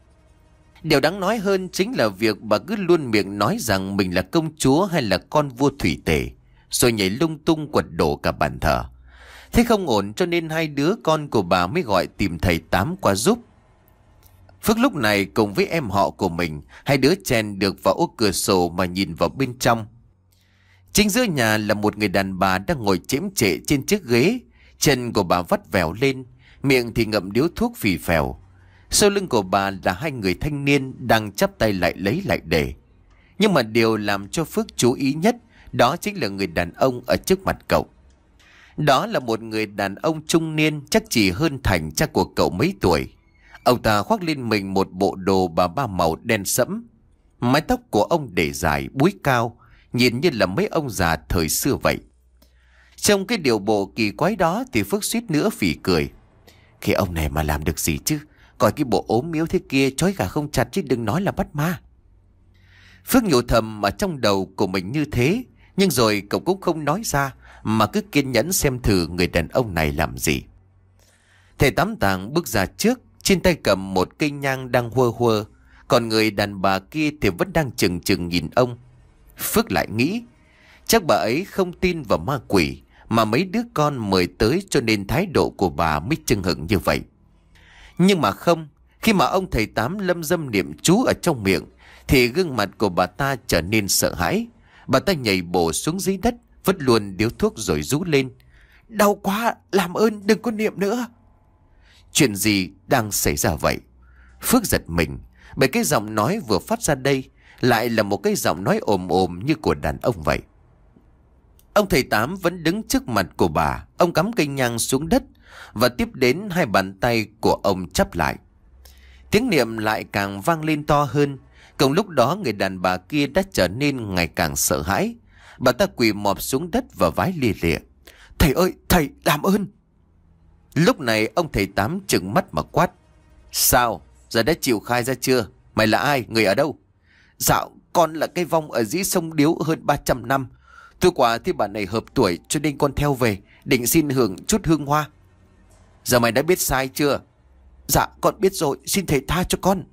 Điều đáng nói hơn chính là việc bà cứ luôn miệng nói rằng mình là công chúa hay là con vua thủy tể, rồi nhảy lung tung quật đổ cả bàn thờ. Thế không ổn cho nên hai đứa con của bà mới gọi tìm thầy Tám qua giúp. Phước lúc này cùng với em họ của mình, hai đứa chen được vào ô cửa sổ mà nhìn vào bên trong. Chính giữa nhà là một người đàn bà đang ngồi chễm chệ trên chiếc ghế. Chân của bà vắt vẻo lên, miệng thì ngậm điếu thuốc phì phèo. Sau lưng của bà là hai người thanh niên đang chắp tay lại lấy lại để. Nhưng mà điều làm cho Phước chú ý nhất đó chính là người đàn ông ở trước mặt cậu. Đó là một người đàn ông trung niên, chắc chỉ hơn Thành cha của cậu mấy tuổi. Ông ta khoác lên mình một bộ đồ bà ba màu đen sẫm. Mái tóc của ông để dài, búi cao, nhìn như là mấy ông già thời xưa vậy. Trong cái điều bộ kỳ quái đó thì Phước suýt nữa phì cười. Cái ông này mà làm được gì chứ? Coi cái bộ ốm yếu thế kia trói gà không chặt chứ đừng nói là bắt ma. Phước nhủ thầm ở trong đầu của mình như thế, nhưng rồi cậu cũng không nói ra mà cứ kiên nhẫn xem thử người đàn ông này làm gì. Thầy Tám Tàng bước ra trước, trên tay cầm một cây nhang đang huơ huơ, còn người đàn bà kia thì vẫn đang chừng chừng nhìn ông. Phước lại nghĩ, chắc bà ấy không tin vào ma quỷ mà mấy đứa con mời tới cho nên thái độ của bà mới chưng hửng như vậy. Nhưng mà không, khi mà ông thầy Tám lâm dâm niệm chú ở trong miệng thì gương mặt của bà ta trở nên sợ hãi. Bà ta nhảy bổ xuống dưới đất, vứt luôn điếu thuốc rồi rú lên. Đau quá, làm ơn đừng có niệm nữa. Chuyện gì đang xảy ra vậy? Phước giật mình, bởi cái giọng nói vừa phát ra đây lại là một cái giọng nói ồm ồm như của đàn ông vậy. Ông thầy Tám vẫn đứng trước mặt của bà. Ông cắm cây nhang xuống đất và tiếp đến hai bàn tay của ông chắp lại. Tiếng niệm lại càng vang lên to hơn. Cùng lúc đó người đàn bà kia đã trở nên ngày càng sợ hãi. Bà ta quỳ mọp xuống đất và vái lia lịa. Thầy ơi, thầy làm ơn. Lúc này ông thầy Tám trừng mắt mà quát. Sao? Giờ đã chịu khai ra chưa? Mày là ai? Người ở đâu? Dạo, con là cây vong ở dưới sông Điếu hơn ba trăm năm. Tôi quả thì bà này hợp tuổi cho nên con theo về, định xin hưởng chút hương hoa. Giờ mày đã biết sai chưa? Dạ, con biết rồi, xin thầy tha cho con.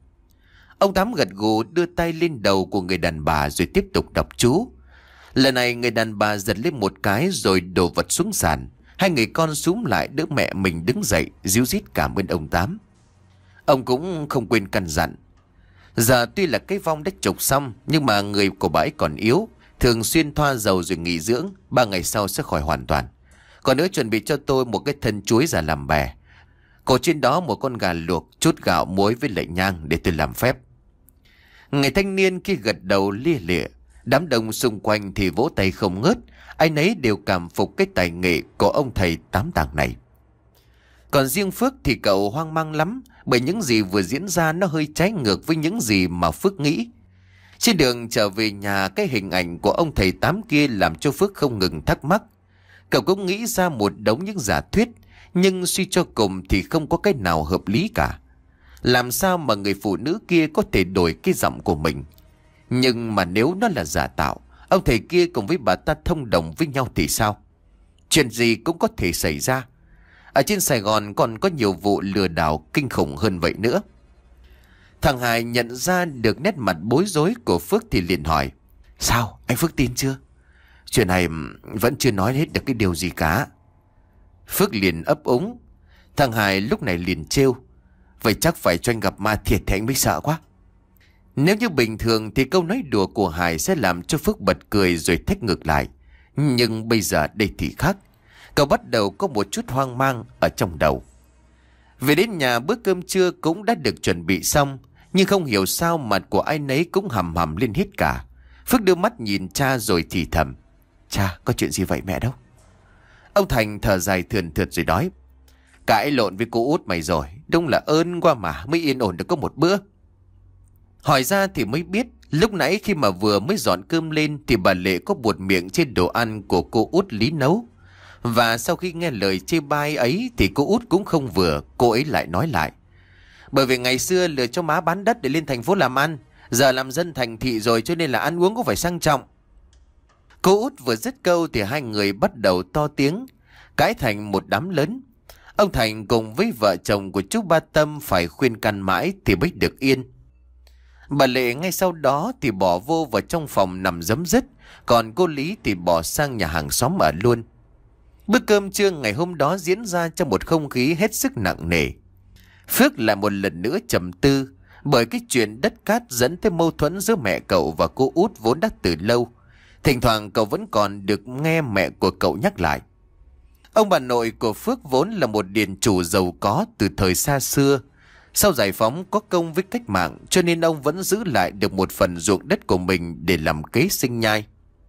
Ông Tám gật gù đưa tay lên đầu của người đàn bà rồi tiếp tục đọc chú. Lần này người đàn bà giật lên một cái rồi đổ vật xuống sàn. Hai người con xúm lại đỡ mẹ mình đứng dậy, ríu rít cảm ơn ông Tám. Ông cũng không quên căn dặn. Giờ tuy là cái vong đã trục xong, nhưng mà người của bà ấy còn yếu, thường xuyên thoa dầu rồi nghỉ dưỡng, ba ngày sau sẽ khỏi hoàn toàn. Còn nữa chuẩn bị cho tôi một cái thân chuối già làm bè. Cổ trên đó một con gà luộc, chút gạo muối với lại nhang để tôi làm phép. Người thanh niên kia gật đầu lia lịa. Đám đông xung quanh thì vỗ tay không ngớt. Ai nấy đều cảm phục cái tài nghệ của ông thầy Tám Tàng này. Còn riêng Phước thì cậu hoang mang lắm, bởi những gì vừa diễn ra nó hơi trái ngược với những gì mà Phước nghĩ. Trên đường trở về nhà, cái hình ảnh của ông thầy Tám kia làm cho Phước không ngừng thắc mắc. Cậu cũng nghĩ ra một đống những giả thuyết, nhưng suy cho cùng thì không có cái nào hợp lý cả. Làm sao mà người phụ nữ kia có thể đổi cái giọng của mình? Nhưng mà nếu nó là giả tạo, ông thầy kia cùng với bà ta thông đồng với nhau thì sao? Chuyện gì cũng có thể xảy ra. Ở trên Sài Gòn còn có nhiều vụ lừa đảo kinh khủng hơn vậy nữa. Thằng Hải nhận ra được nét mặt bối rối của Phước thì liền hỏi. Sao? Anh Phước tin chưa? Chuyện này vẫn chưa nói hết được cái điều gì cả. Phước liền ấp úng. Thằng Hải lúc này liền trêu. Vậy chắc phải cho anh gặp ma thiệt thì anh mới sợ quá. Nếu như bình thường thì câu nói đùa của Hải sẽ làm cho Phước bật cười rồi thách ngược lại. Nhưng bây giờ đây thì khác. Cậu bắt đầu có một chút hoang mang ở trong đầu. Về đến nhà, bữa cơm trưa cũng đã được chuẩn bị xong. Nhưng không hiểu sao mặt của ai nấy cũng hầm hầm lên hết cả. Phước đưa mắt nhìn cha rồi thì thầm. Cha, có chuyện gì vậy mẹ đâu? Ông Thành thở dài thườn thượt rồi nói. Cãi lộn với cô út mày rồi. Đúng là ơn quá mà mới yên ổn được có một bữa. Hỏi ra thì mới biết. Lúc nãy khi mà vừa mới dọn cơm lên thì bà Lệ có buột miệng trên đồ ăn của cô út Lý nấu. Và sau khi nghe lời chê bai ấy thì cô út cũng không vừa. Cô ấy lại nói lại. Bởi vì ngày xưa lừa cho má bán đất để lên thành phố làm ăn. Giờ làm dân thành thị rồi cho nên là ăn uống cũng phải sang trọng. Cô út vừa dứt câu thì hai người bắt đầu to tiếng, cãi thành một đám lớn. Ông Thành cùng với vợ chồng của chú Ba Tâm phải khuyên can mãi thì mới được yên. Bà Lệ ngay sau đó thì bỏ vô vào trong phòng nằm giấm dứt. Còn cô Lý thì bỏ sang nhà hàng xóm ở luôn. Bữa cơm trưa ngày hôm đó diễn ra trong một không khí hết sức nặng nề. Phước lại một lần nữa trầm tư, bởi cái chuyện đất cát dẫn tới mâu thuẫn giữa mẹ cậu và cô út vốn đã từ lâu. Thỉnh thoảng cậu vẫn còn được nghe mẹ của cậu nhắc lại. Ông bà nội của Phước vốn là một điền chủ giàu có từ thời xa xưa. Sau giải phóng có công với cách mạng, cho nên ông vẫn giữ lại được một phần ruộng đất của mình để làm kế sinh nhai.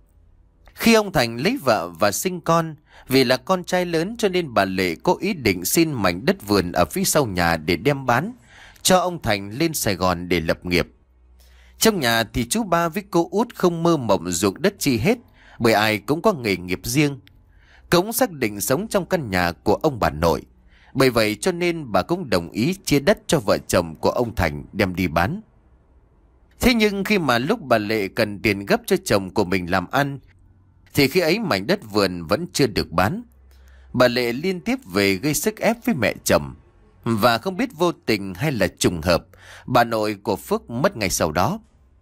Khi ông Thành lấy vợ và sinh con, vì là con trai lớn cho nên bà Lệ có ý định xin mảnh đất vườn ở phía sau nhà để đem bán, cho ông Thành lên Sài Gòn để lập nghiệp. Trong nhà thì chú ba với cô út không mơ mộng ruộng đất chi hết, bởi ai cũng có nghề nghiệp riêng. Cũng xác định sống trong căn nhà của ông bà nội. Bởi vậy cho nên bà cũng đồng ý chia đất cho vợ chồng của ông Thành đem đi bán. Thế nhưng khi mà lúc bà Lệ cần tiền gấp cho chồng của mình làm ăn, thì khi ấy mảnh đất vườn vẫn chưa được bán. Bà Lệ liên tiếp về gây sức ép với mẹ chồng. Và không biết vô tình hay là trùng hợp, bà nội của Phước mất ngay sau đó.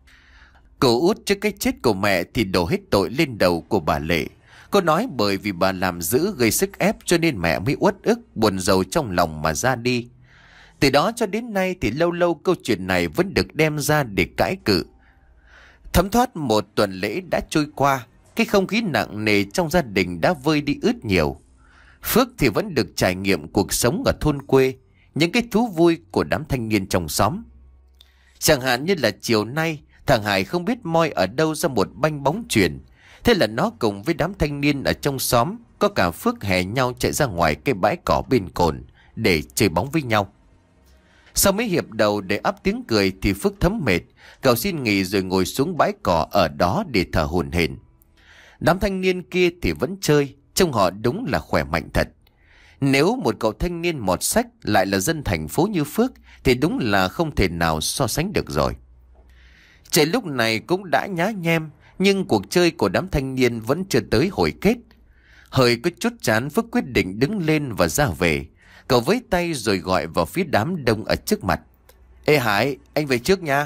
Cô út trước cái chết của mẹ thì đổ hết tội lên đầu của bà Lệ. Cô nói bởi vì bà làm dữ gây sức ép cho nên mẹ mới uất ức, buồn rầu trong lòng mà ra đi. Từ đó cho đến nay thì lâu lâu câu chuyện này vẫn được đem ra để cãi cự. Thấm thoát một tuần lễ đã trôi qua, cái không khí nặng nề trong gia đình đã vơi đi ướt nhiều. Phước thì vẫn được trải nghiệm cuộc sống ở thôn quê, những cái thú vui của đám thanh niên trong xóm. Chẳng hạn như là chiều nay, thằng Hải không biết moi ở đâu ra một banh bóng chuyền. Thế là nó cùng với đám thanh niên ở trong xóm, có cả Phước hè nhau chạy ra ngoài cái bãi cỏ bên cồn để chơi bóng với nhau. Sau mấy hiệp đầu để ấp tiếng cười thì Phước thấm mệt, cậu xin nghỉ rồi ngồi xuống bãi cỏ ở đó để thở hổn hển. Đám thanh niên kia thì vẫn chơi, trông họ đúng là khỏe mạnh thật. Nếu một cậu thanh niên mọt sách lại là dân thành phố như Phước thì đúng là không thể nào so sánh được rồi. Trời lúc này cũng đã nhá nhem, nhưng cuộc chơi của đám thanh niên vẫn chưa tới hồi kết. Hơi có chút chán, Phước quyết định đứng lên và ra về. Cậu với tay rồi gọi vào phía đám đông ở trước mặt. Ê Hải, anh về trước nha.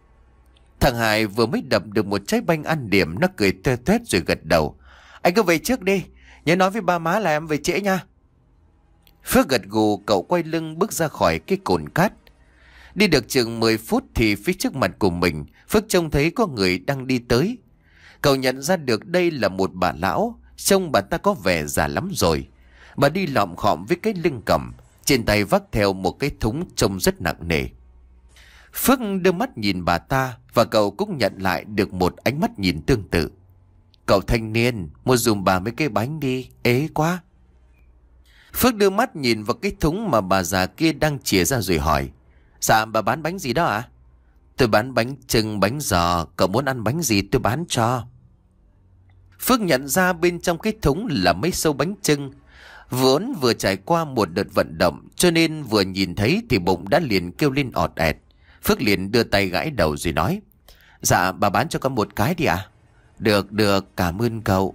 Thằng Hải vừa mới đập được một trái banh ăn điểm, nó cười tuét tuét rồi gật đầu. Anh cứ về trước đi, nhớ nói với ba má là em về trễ nha. Phước gật gù, cậu quay lưng bước ra khỏi cái cồn cát. Đi được chừng mười phút thì phía trước mặt của mình, Phước trông thấy có người đang đi tới. Cậu nhận ra được đây là một bà lão, trông bà ta có vẻ già lắm rồi. Bà đi lọm khọm với cái lưng cầm, trên tay vác theo một cái thúng trông rất nặng nề. Phước đưa mắt nhìn bà ta và cậu cũng nhận lại được một ánh mắt nhìn tương tự. Cậu thanh niên, mua dùm bà mấy cái bánh đi, ế quá. Phước đưa mắt nhìn vào cái thúng mà bà già kia đang chìa ra rồi hỏi. Dạ bà bán bánh gì đó ạ? À? Tôi bán bánh chưng, bánh giò, cậu muốn ăn bánh gì tôi bán cho. Phước nhận ra bên trong cái thúng là mấy sâu bánh chưng. Vốn vừa trải qua một đợt vận động cho nên vừa nhìn thấy thì bụng đã liền kêu lên ọt ẹt. Phước liền đưa tay gãi đầu rồi nói. Dạ bà bán cho con một cái đi ạ. À? Được được, cảm ơn cậu.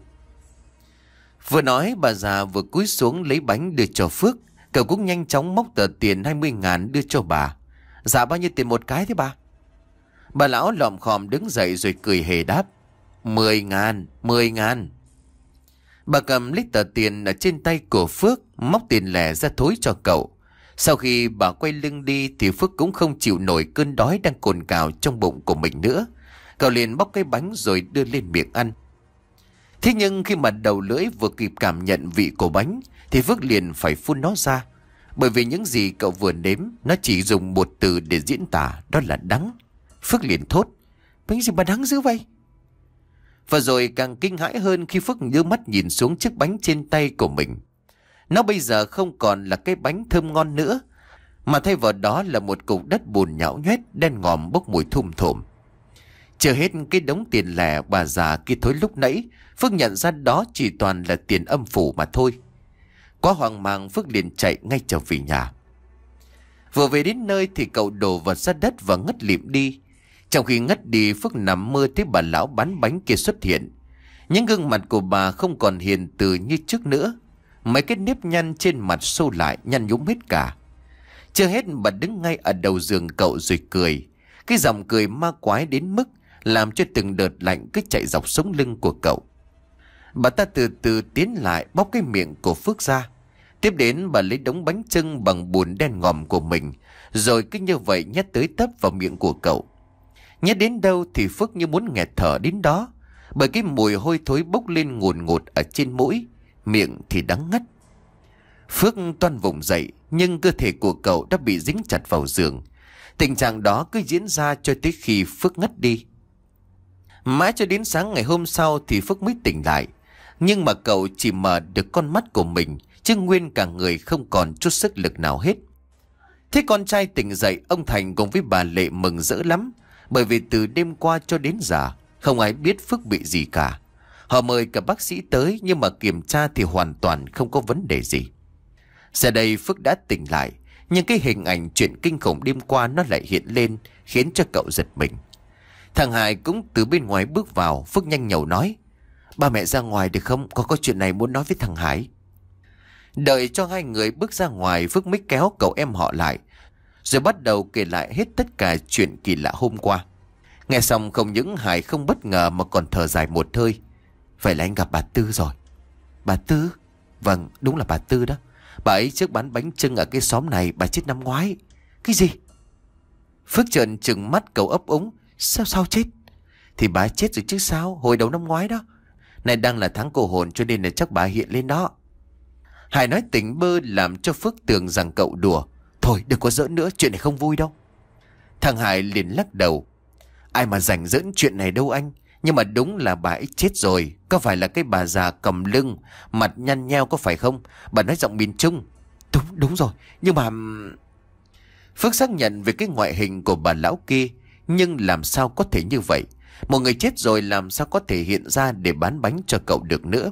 Vừa nói bà già vừa cúi xuống lấy bánh đưa cho Phước. Cậu cũng nhanh chóng móc tờ tiền hai mươi ngàn đưa cho bà. Dạ bao nhiêu tiền một cái thế bà? Bà lão lọm khòm đứng dậy rồi cười hề đáp. Mười ngàn, mười ngàn. Bà cầm lấy tờ tiền ở trên tay của Phước, móc tiền lẻ ra thối cho cậu. Sau khi bà quay lưng đi thì Phước cũng không chịu nổi cơn đói đang cồn cào trong bụng của mình nữa. Cậu liền bóc cái bánh rồi đưa lên miệng ăn. Thế nhưng khi mà đầu lưỡi vừa kịp cảm nhận vị của bánh thì Phước liền phải phun nó ra. Bởi vì những gì cậu vừa nếm nó chỉ dùng một từ để diễn tả, đó là đắng. Phước liền thốt. Bánh gì mà đắng dữ vậy? Và rồi càng kinh hãi hơn khi Phước đưa mắt nhìn xuống chiếc bánh trên tay của mình. Nó bây giờ không còn là cái bánh thơm ngon nữa, mà thay vào đó là một cục đất bùn nhão nhoét đen ngòm bốc mùi thum thủm. Chưa hết cái đống tiền lẻ bà già kia thối lúc nãy, Phước nhận ra đó chỉ toàn là tiền âm phủ mà thôi. Quá hoang mang, Phước liền chạy ngay trở về nhà. Vừa về đến nơi thì cậu đổ vật ra đất và ngất lịm đi. Trong khi ngất đi, Phước nằm mơ thấy bà lão bán bánh kia xuất hiện. Những gương mặt của bà không còn hiền từ như trước nữa. Mấy cái nếp nhăn trên mặt sâu lại, nhăn nhúm hết cả. Chưa hết, bà đứng ngay ở đầu giường cậu rồi cười. Cái giọng cười ma quái đến mức làm cho từng đợt lạnh cứ chạy dọc sống lưng của cậu. Bà ta từ từ tiến lại bóc cái miệng của Phước ra. Tiếp đến bà lấy đống bánh chưng bằng bùn đen ngòm của mình, rồi cứ như vậy nhét tới tấp vào miệng của cậu. Nhét đến đâu thì Phước như muốn nghẹt thở đến đó, bởi cái mùi hôi thối bốc lên ngùn ngụt ở trên mũi, miệng thì đắng ngắt. Phước toan vùng dậy, nhưng cơ thể của cậu đã bị dính chặt vào giường. Tình trạng đó cứ diễn ra cho tới khi Phước ngất đi. Mãi cho đến sáng ngày hôm sau thì Phước mới tỉnh lại. Nhưng mà cậu chỉ mở được con mắt của mình, chứ nguyên cả người không còn chút sức lực nào hết. Thế con trai tỉnh dậy, ông Thành cùng với bà Lệ mừng rỡ lắm. Bởi vì từ đêm qua cho đến giờ, không ai biết Phước bị gì cả. Họ mời cả bác sĩ tới, nhưng mà kiểm tra thì hoàn toàn không có vấn đề gì. Giờ đây Phước đã tỉnh lại, nhưng cái hình ảnh chuyện kinh khủng đêm qua nó lại hiện lên, khiến cho cậu giật mình. Thằng Hải cũng từ bên ngoài bước vào. Phước nhanh nhẩu nói: "Ba mẹ ra ngoài được không? Có có chuyện này muốn nói với thằng Hải." Đợi cho hai người bước ra ngoài, Phước mới kéo cậu em họ lại, rồi bắt đầu kể lại hết tất cả chuyện kỳ lạ hôm qua. Nghe xong không những Hải không bất ngờ mà còn thở dài một hơi: "Vậy là anh gặp bà Tư rồi." "Bà Tư?" "Vâng, đúng là bà Tư đó. Bà ấy trước bán bánh chưng ở cái xóm này, bà chết năm ngoái." "Cái gì?" Phước trợn trừng mắt, cậu ấp úng: Sao sao chết?" "Thì bà chết rồi chứ sao, hồi đầu năm ngoái đó. Này đang là tháng cô hồn cho nên là chắc bà hiện lên đó." Hải nói tỉnh bơ làm cho Phước tưởng rằng cậu đùa. "Thôi đừng có giỡn nữa, chuyện này không vui đâu." Thằng Hải liền lắc đầu: "Ai mà rảnh giỡn chuyện này đâu anh. Nhưng mà đúng là bà ấy chết rồi. Có phải là cái bà già cầm lưng, mặt nhăn nheo có phải không? Bà nói giọng miền Trung." "Đúng, đúng rồi. Nhưng mà..." Phước xác nhận về cái ngoại hình của bà lão kia. Nhưng làm sao có thể như vậy? Một người chết rồi làm sao có thể hiện ra để bán bánh cho cậu được nữa?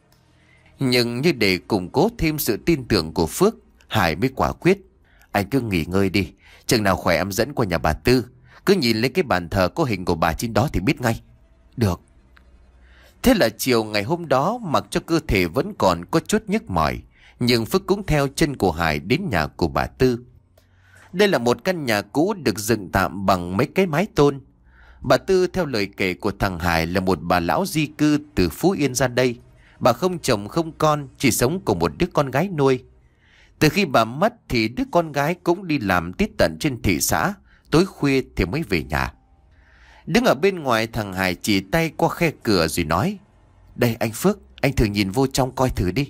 Nhưng như để củng cố thêm sự tin tưởng của Phước, Hải mới quả quyết: "Anh cứ nghỉ ngơi đi. Chừng nào khỏe em dẫn qua nhà bà Tư. Cứ nhìn lên cái bàn thờ có hình của bà trên đó thì biết ngay." "Được." Thế là chiều ngày hôm đó, mặc cho cơ thể vẫn còn có chút nhức mỏi, nhưng Phước cũng theo chân của Hải đến nhà của bà Tư. Đây là một căn nhà cũ được dựng tạm bằng mấy cái mái tôn. Bà Tư theo lời kể của thằng Hải là một bà lão di cư từ Phú Yên ra đây. Bà không chồng không con, chỉ sống cùng một đứa con gái nuôi. Từ khi bà mất thì đứa con gái cũng đi làm tít tận trên thị xã, tối khuya thì mới về nhà. Đứng ở bên ngoài, thằng Hải chỉ tay qua khe cửa rồi nói: "Đây anh Phước, anh thử nhìn vô trong coi thử đi."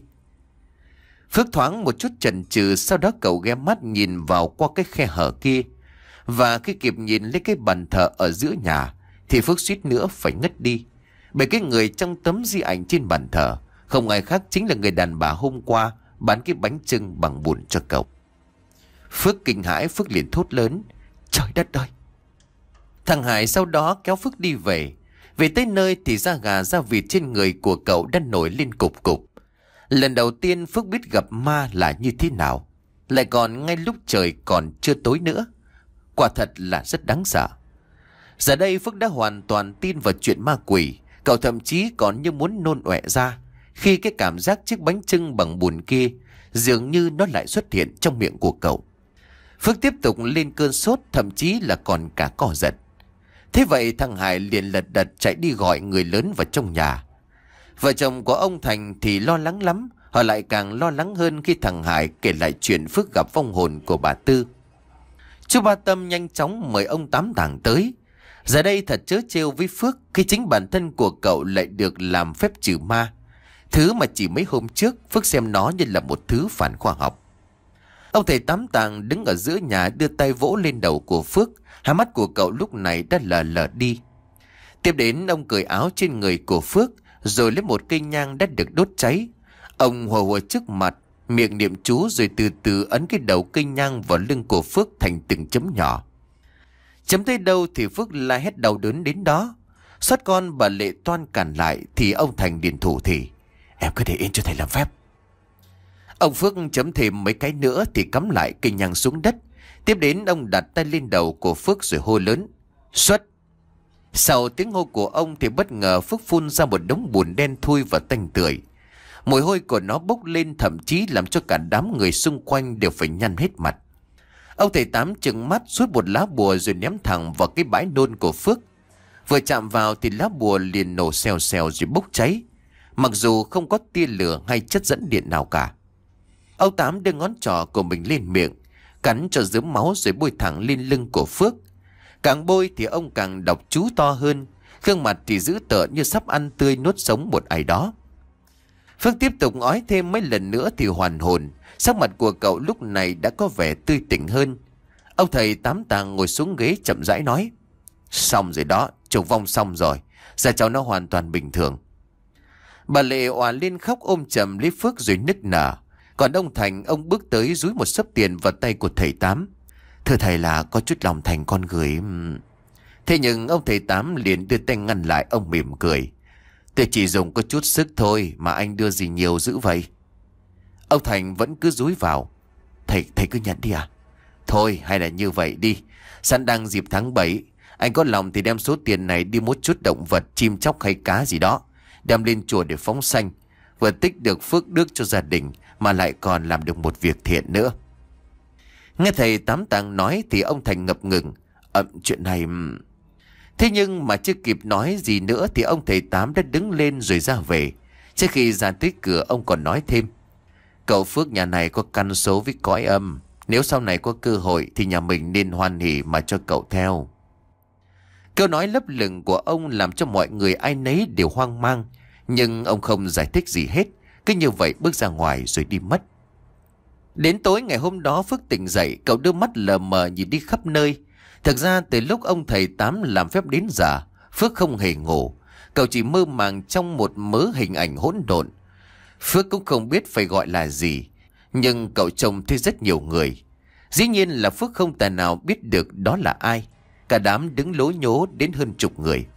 Phước thoáng một chút chần chừ, sau đó cậu ghé mắt nhìn vào qua cái khe hở kia. Và khi kịp nhìn lấy cái bàn thờ ở giữa nhà thì Phước suýt nữa phải ngất đi. Bởi cái người trong tấm di ảnh trên bàn thờ không ai khác chính là người đàn bà hôm qua bán cái bánh chưng bằng bùn cho cậu. Phước kinh hãi, Phước liền thốt lớn: "Trời đất ơi!" Thằng Hải sau đó kéo Phước đi về. Về tới nơi thì da gà da vịt trên người của cậu đã nổi lên cục cục. Lần đầu tiên Phước biết gặp ma là như thế nào, lại còn ngay lúc trời còn chưa tối nữa. Quả thật là rất đáng sợ. Giờ đây Phước đã hoàn toàn tin vào chuyện ma quỷ. Cậu thậm chí còn như muốn nôn ọe ra khi cái cảm giác chiếc bánh chưng bằng bùn kia dường như nó lại xuất hiện trong miệng của cậu. Phước tiếp tục lên cơn sốt, thậm chí là còn cả co giật. Thế vậy thằng Hải liền lật đật chạy đi gọi người lớn vào trong nhà. Vợ chồng của ông Thành thì lo lắng lắm. Họ lại càng lo lắng hơn khi thằng Hải kể lại chuyện Phước gặp vong hồn của bà Tư. Chú Ba Tâm nhanh chóng mời ông Tám Tàng tới. Giờ đây thật trớ trêu với Phước khi chính bản thân của cậu lại được làm phép trừ ma, thứ mà chỉ mấy hôm trước Phước xem nó như là một thứ phản khoa học. Ông thầy Tám Tàng đứng ở giữa nhà đưa tay vỗ lên đầu của Phước. Hai mắt của cậu lúc này đã lờ lờ đi. Tiếp đến ông cởi áo trên người của Phước, rồi lấy một cây nhang đã được đốt cháy. Ông hùa hùa trước mặt, miệng niệm chú, rồi từ từ ấn cái đầu cây nhang vào lưng của Phước thành từng chấm nhỏ. Chấm tới đâu thì Phước la hét đau đớn đến đó. Xót con bà Lệ toan cản lại thì ông Thành điện thủ thì: "Em cứ để yên cho thầy làm phép." Ông Phước chấm thêm mấy cái nữa thì cắm lại cây nhang xuống đất. Tiếp đến ông đặt tay lên đầu của Phước rồi hô lớn: "Xuất!" Sau tiếng hô của ông thì bất ngờ Phước phun ra một đống bùn đen thui và tanh tưởi. Mùi hôi của nó bốc lên, thậm chí làm cho cả đám người xung quanh đều phải nhăn hết mặt. Ông thầy Tám trừng mắt rút một lá bùa rồi ném thẳng vào cái bãi nôn của Phước. Vừa chạm vào thì lá bùa liền nổ xèo xèo rồi bốc cháy. mặc dù không có tia lửa hay chất dẫn điện nào cả. Ông Tám đưa ngón trỏ của mình lên miệng, cắn cho dớm máu rồi bôi thẳng lên lưng của Phước. Càng bôi thì ông càng đọc chú to hơn, gương mặt thì dữ tợn như sắp ăn tươi nuốt sống một ai đó. Phước tiếp tục ói thêm mấy lần nữa thì hoàn hồn, sắc mặt của cậu lúc này đã có vẻ tươi tỉnh hơn. Ông thầy Tám Tàng ngồi xuống ghế chậm rãi nói: Xong rồi đó, trục vong xong rồi, giờ cháu nó hoàn toàn bình thường. Bà Lệ òa lên khóc ôm chầm lấy Phước rồi nức nở. Còn ông Thành, ông bước tới dúi một xấp tiền vào tay của thầy Tám. Thưa thầy là có chút lòng thành con gửi. Thế nhưng ông thầy Tám liền đưa tay ngăn lại. Ông mỉm cười: Tôi chỉ dùng có chút sức thôi mà anh đưa gì nhiều dữ vậy? Ông Thành vẫn cứ dúi vào. Thầy thầy cứ nhận đi à? Thôi hay là như vậy đi, sẵn đang dịp tháng bảy, anh có lòng thì đem số tiền này đi mua chút động vật, chim chóc hay cá gì đó, đem lên chùa để phóng sanh, vừa tích được phước đức cho gia đình mà lại còn làm được một việc thiện nữa. Nghe thầy Tám Tàng nói thì ông Thành ngập ngừng. Ậm chuyện này... Thế nhưng mà chưa kịp nói gì nữa thì ông thầy Tám đã đứng lên rồi ra về. Trước khi ra tới cửa ông còn nói thêm: Cậu Phước nhà này có căn số với cõi âm, nếu sau này có cơ hội thì nhà mình nên hoan hỉ mà cho cậu theo. Câu nói lấp lửng của ông làm cho mọi người ai nấy đều hoang mang, nhưng ông không giải thích gì hết, cứ như vậy bước ra ngoài rồi đi mất. Đến tối ngày hôm đó Phước tỉnh dậy, cậu đưa mắt lờ mờ nhìn đi khắp nơi. Thực ra từ lúc ông thầy Tám làm phép đến giờ, Phước không hề ngủ. Cậu chỉ mơ màng trong một mớ hình ảnh hỗn độn. Phước cũng không biết phải gọi là gì, nhưng cậu trông thấy rất nhiều người. Dĩ nhiên là Phước không tài nào biết được đó là ai. Cả đám đứng lố nhố đến hơn chục người.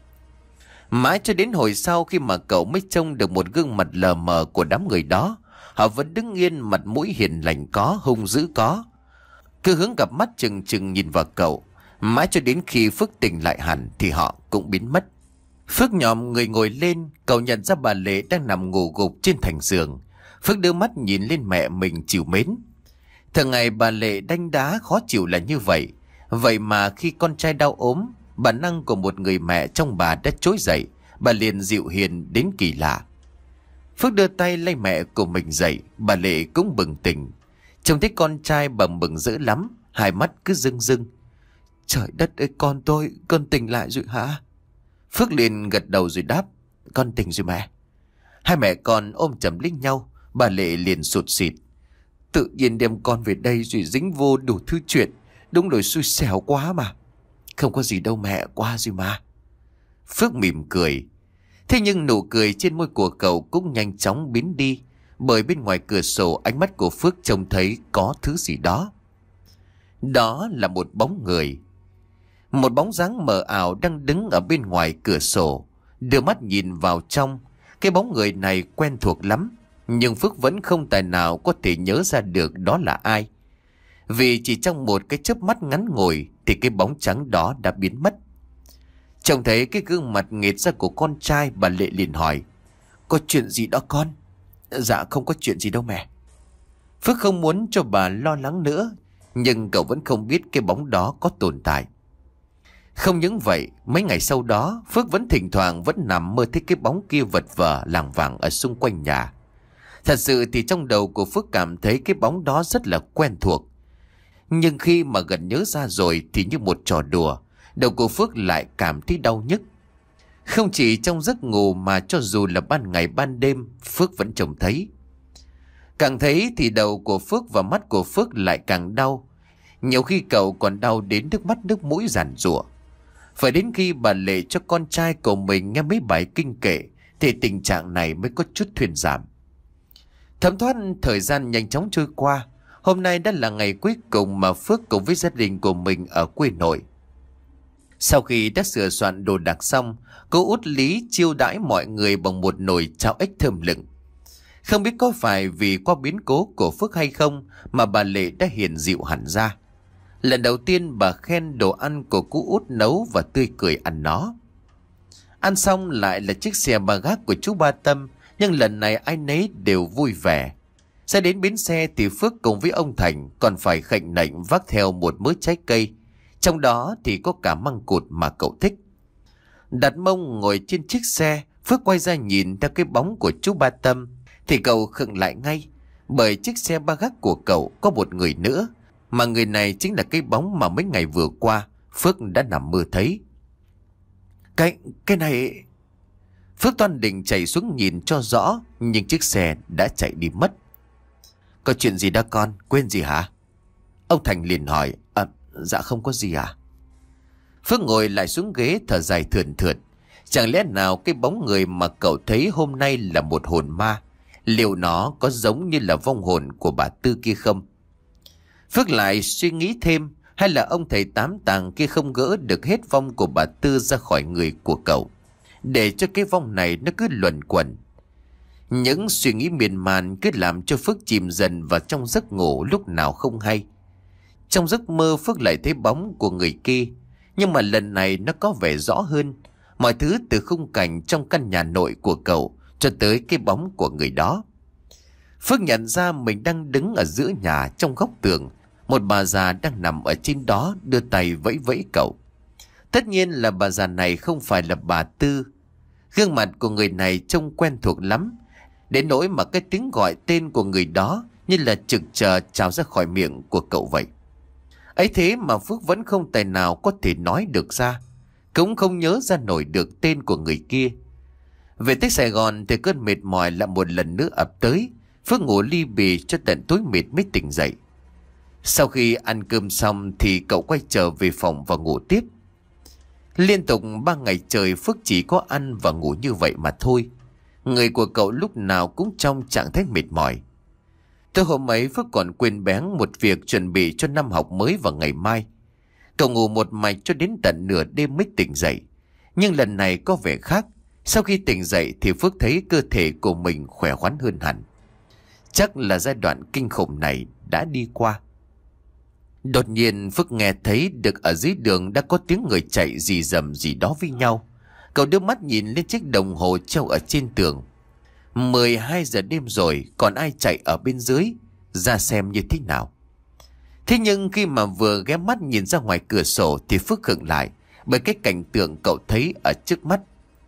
Mãi cho đến hồi sau khi mà cậu mới trông được một gương mặt lờ mờ của đám người đó. Họ vẫn đứng yên, mặt mũi hiền lành có, hung dữ có, cứ hướng cặp mắt chừng chừng nhìn vào cậu. Mãi cho đến khi Phước tỉnh lại hẳn thì họ cũng biến mất. Phước nhòm người ngồi lên, cậu nhận ra bà Lệ đang nằm ngủ gục trên thành giường. Phước đưa mắt nhìn lên mẹ mình trìu mến. Thường ngày bà Lệ đanh đá khó chịu là như vậy. Vậy mà khi con trai đau ốm, bản năng của một người mẹ trong bà đã trỗi dậy. Bà liền dịu hiền đến kỳ lạ. Phước đưa tay lay mẹ của mình dậy, bà Lệ cũng bừng tỉnh. Trông thấy con trai bà mừng rỡ lắm, hai mắt cứ rưng rưng. Trời đất ơi, con tôi, con tỉnh lại rồi hả? Phước liền gật đầu rồi đáp: Con tỉnh rồi mẹ. Hai mẹ con ôm chầm lấy nhau. Bà Lệ liền sụt sịt: Tự nhiên đem con về đây rồi dính vô đủ thứ chuyện, đúng là xui xẻo quá mà. Không có gì đâu mẹ, qua rồi mà. Phước mỉm cười. Thế nhưng nụ cười trên môi của cậu cũng nhanh chóng biến đi, bởi bên ngoài cửa sổ ánh mắt của Phước trông thấy có thứ gì đó. Đó là một bóng người. Một bóng dáng mờ ảo đang đứng ở bên ngoài cửa sổ. Đưa mắt nhìn vào trong, cái bóng người này quen thuộc lắm, nhưng Phước vẫn không tài nào có thể nhớ ra được đó là ai. Vì chỉ trong một cái chớp mắt ngắn ngủi thì cái bóng trắng đó đã biến mất. Trông thấy cái gương mặt nghệt ra của con trai, bà Lệ liền hỏi: Có chuyện gì đó con? Dạ không có chuyện gì đâu mẹ. Phước không muốn cho bà lo lắng nữa, nhưng cậu vẫn không biết cái bóng đó có tồn tại. Không những vậy, mấy ngày sau đó Phước vẫn thỉnh thoảng vẫn nằm mơ thấy cái bóng kia vật vờ lảng vảng ở xung quanh nhà. Thật sự thì trong đầu của Phước cảm thấy cái bóng đó rất là quen thuộc. Nhưng khi mà gần nhớ ra rồi thì như một trò đùa, đầu của Phước lại cảm thấy đau nhức. Không chỉ trong giấc ngủ mà cho dù là ban ngày ban đêm Phước vẫn trông thấy. Càng thấy thì đầu của Phước và mắt của Phước lại càng đau. Nhiều khi cậu còn đau đến nước mắt nước mũi giàn giụa. Phải đến khi bà Lệ cho con trai của mình nghe mấy bài kinh kệ thì tình trạng này mới có chút thuyên giảm. Thấm thoát thời gian nhanh chóng trôi qua. Hôm nay đã là ngày cuối cùng mà Phước cùng với gia đình của mình ở quê nội. Sau khi đã sửa soạn đồ đạc xong, cô út Lý chiêu đãi mọi người bằng một nồi cháo ếch thơm lừng. Không biết có phải vì qua biến cố của Phước hay không mà bà Lệ đã hiền dịu hẳn ra. Lần đầu tiên bà khen đồ ăn của cô út nấu và tươi cười ăn nó. Ăn xong lại là chiếc xe ba gác của chú Ba Tâm, nhưng lần này ai nấy đều vui vẻ. Xe đến bến xe thì Phước cùng với ông Thành còn phải khệnh nệnh vác theo một mớ trái cây, trong đó thì có cả măng cụt mà cậu thích. Đặt mông ngồi trên chiếc xe, Phước quay ra nhìn theo cái bóng của chú Ba Tâm thì cậu khựng lại ngay, bởi chiếc xe ba gác của cậu có một người nữa, mà người này chính là cái bóng mà mấy ngày vừa qua Phước đã nằm mơ thấy. Cái, cái này... Phước toan định chạy xuống nhìn cho rõ, nhưng chiếc xe đã chạy đi mất. Có chuyện gì đó con, quên gì hả? Ông Thành liền hỏi. À, dạ không có gì à? Phước ngồi lại xuống ghế thở dài thườn thượt. Chẳng lẽ nào cái bóng người mà cậu thấy hôm nay là một hồn ma? Liệu nó có giống như là vong hồn của bà Tư kia không? Phước lại suy nghĩ thêm, hay là ông thầy tám tàng kia không gỡ được hết vong của bà Tư ra khỏi người của cậu, để cho cái vong này nó cứ luẩn quẩn. Những suy nghĩ miên man cứ làm cho Phước chìm dần vào trong giấc ngủ lúc nào không hay. Trong giấc mơ Phước lại thấy bóng của người kia, nhưng mà lần này nó có vẻ rõ hơn. Mọi thứ từ khung cảnh trong căn nhà nội của cậu cho tới cái bóng của người đó. Phước nhận ra mình đang đứng ở giữa nhà trong góc tường. Một bà già đang nằm ở trên đó đưa tay vẫy vẫy cậu. Tất nhiên là bà già này không phải là bà Tư. Gương mặt của người này trông quen thuộc lắm, đến nỗi mà cái tiếng gọi tên của người đó như là trực chờ trào ra khỏi miệng của cậu vậy. Ấy thế mà Phước vẫn không tài nào có thể nói được ra, cũng không nhớ ra nổi được tên của người kia. Về tới Sài Gòn thì cơn mệt mỏi lại một lần nữa ập tới. Phước ngủ li bì cho tận tối mịt mới tỉnh dậy. Sau khi ăn cơm xong thì cậu quay trở về phòng và ngủ tiếp. Liên tục ba ngày trời Phước chỉ có ăn và ngủ như vậy mà thôi. Người của cậu lúc nào cũng trong trạng thái mệt mỏi. Tới hôm ấy Phước còn quên bén một việc chuẩn bị cho năm học mới vào ngày mai. Cậu ngủ một mạch cho đến tận nửa đêm mới tỉnh dậy. Nhưng lần này có vẻ khác. Sau khi tỉnh dậy thì Phước thấy cơ thể của mình khỏe khoắn hơn hẳn. Chắc là giai đoạn kinh khủng này đã đi qua. Đột nhiên Phước nghe thấy được ở dưới đường đã có tiếng người chạy rì rầm gì đó với nhau. Cậu đưa mắt nhìn lên chiếc đồng hồ treo ở trên tường. mười hai giờ đêm rồi, còn ai chạy ở bên dưới? Ra xem như thế nào. Thế nhưng khi mà vừa ghé mắt nhìn ra ngoài cửa sổ thì Phước khựng lại bởi cái cảnh tượng cậu thấy ở trước mắt.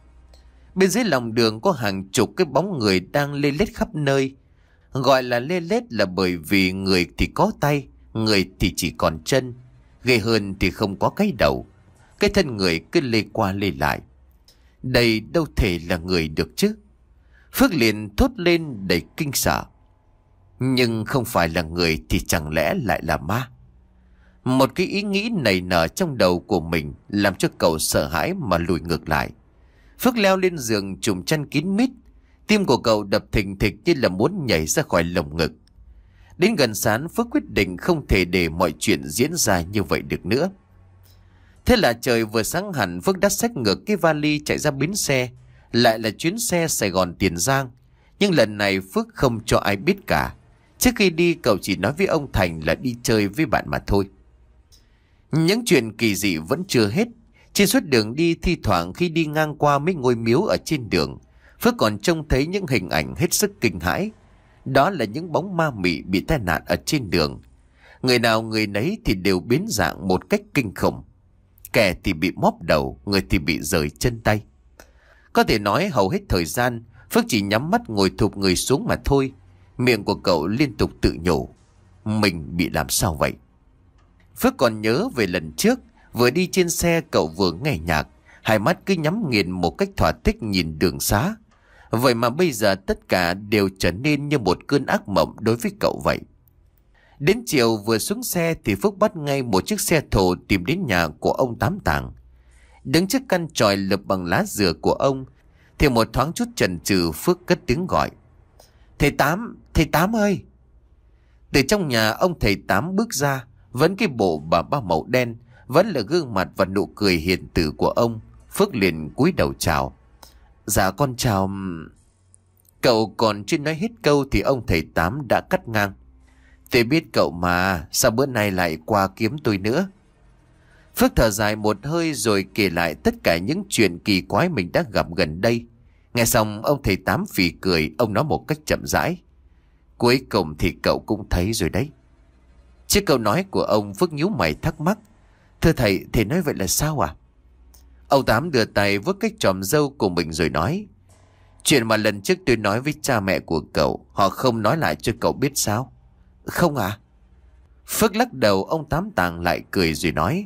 Bên dưới lòng đường có hàng chục cái bóng người đang lê lết khắp nơi. Gọi là lê lết là bởi vì người thì có tay, người thì chỉ còn chân. Ghê hơn thì không có cái đầu. Cái thân người cứ lê qua lê lại. Đây đâu thể là người được chứ. Phước liền thốt lên đầy kinh sợ. Nhưng không phải là người thì chẳng lẽ lại là ma? Một cái ý nghĩ nảy nở trong đầu của mình làm cho cậu sợ hãi mà lùi ngược lại. Phước leo lên giường trùm chăn kín mít. Tim của cậu đập thình thịch như là muốn nhảy ra khỏi lồng ngực. Đến gần sáng Phước quyết định không thể để mọi chuyện diễn ra như vậy được nữa. Thế là trời vừa sáng hẳn Phước đã xách ngược cái vali chạy ra bến xe. Lại là chuyến xe Sài Gòn Tiền Giang. Nhưng lần này Phước không cho ai biết cả. Trước khi đi cậu chỉ nói với ông Thành là đi chơi với bạn mà thôi. Những chuyện kỳ dị vẫn chưa hết. Trên suốt đường đi, thi thoảng khi đi ngang qua mấy ngôi miếu ở trên đường, Phước còn trông thấy những hình ảnh hết sức kinh hãi. Đó là những bóng ma mị bị tai nạn ở trên đường. Người nào người nấy thì đều biến dạng một cách kinh khủng. Kẻ thì bị móp đầu, người thì bị rời chân tay. Có thể nói hầu hết thời gian Phước chỉ nhắm mắt ngồi thụp người xuống mà thôi. Miệng của cậu liên tục tự nhủ, mình bị làm sao vậy? Phước còn nhớ về lần trước, vừa đi trên xe cậu vừa nghe nhạc, hai mắt cứ nhắm nghiền một cách thỏa thích nhìn đường xá. Vậy mà bây giờ tất cả đều trở nên như một cơn ác mộng đối với cậu vậy. Đến chiều vừa xuống xe thì Phước bắt ngay một chiếc xe thồ tìm đến nhà của ông Tám Tàng. Đứng trước căn chòi lợp bằng lá dừa của ông thì một thoáng chút chần chừ Phước cất tiếng gọi. Thầy Tám, thầy Tám ơi! Từ trong nhà ông thầy Tám bước ra, vẫn cái bộ bà ba màu đen, vẫn là gương mặt và nụ cười hiền từ của ông. Phước liền cúi đầu chào. Dạ con chào... Cậu còn chưa nói hết câu thì ông thầy Tám đã cắt ngang. Tôi biết cậu mà, sao bữa nay lại qua kiếm tôi nữa? Phước thở dài một hơi rồi kể lại tất cả những chuyện kỳ quái mình đã gặp gần đây. Nghe xong ông thầy Tám phì cười, ông nói một cách chậm rãi. Cuối cùng thì cậu cũng thấy rồi đấy. Trước câu nói của ông, Phước nhíu mày thắc mắc. Thưa thầy, thầy nói vậy là sao à? Ông Tám đưa tay vuốt cái chòm râu của mình rồi nói. Chuyện mà lần trước tôi nói với cha mẹ của cậu, họ không nói lại cho cậu biết sao? Không à? Phước lắc đầu. Ông Tám Tàng lại cười rồi nói: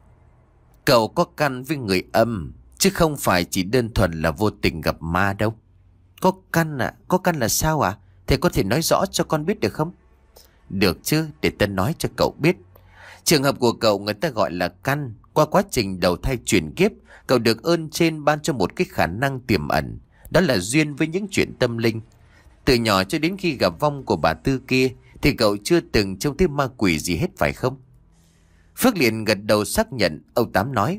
Cậu có căn với người âm, chứ không phải chỉ đơn thuần là vô tình gặp ma đâu. Có căn à? Có căn là sao à? Thầy có thể nói rõ cho con biết được không? Được chứ, để Tân nói cho cậu biết. Trường hợp của cậu người ta gọi là căn. Qua quá trình đầu thai chuyển kiếp, cậu được ơn trên ban cho một cái khả năng tiềm ẩn, đó là duyên với những chuyện tâm linh. Từ nhỏ cho đến khi gặp vong của bà Tư kia thì cậu chưa từng trông thấy ma quỷ gì hết, phải không? Phước liền gật đầu xác nhận. Ông Tám nói: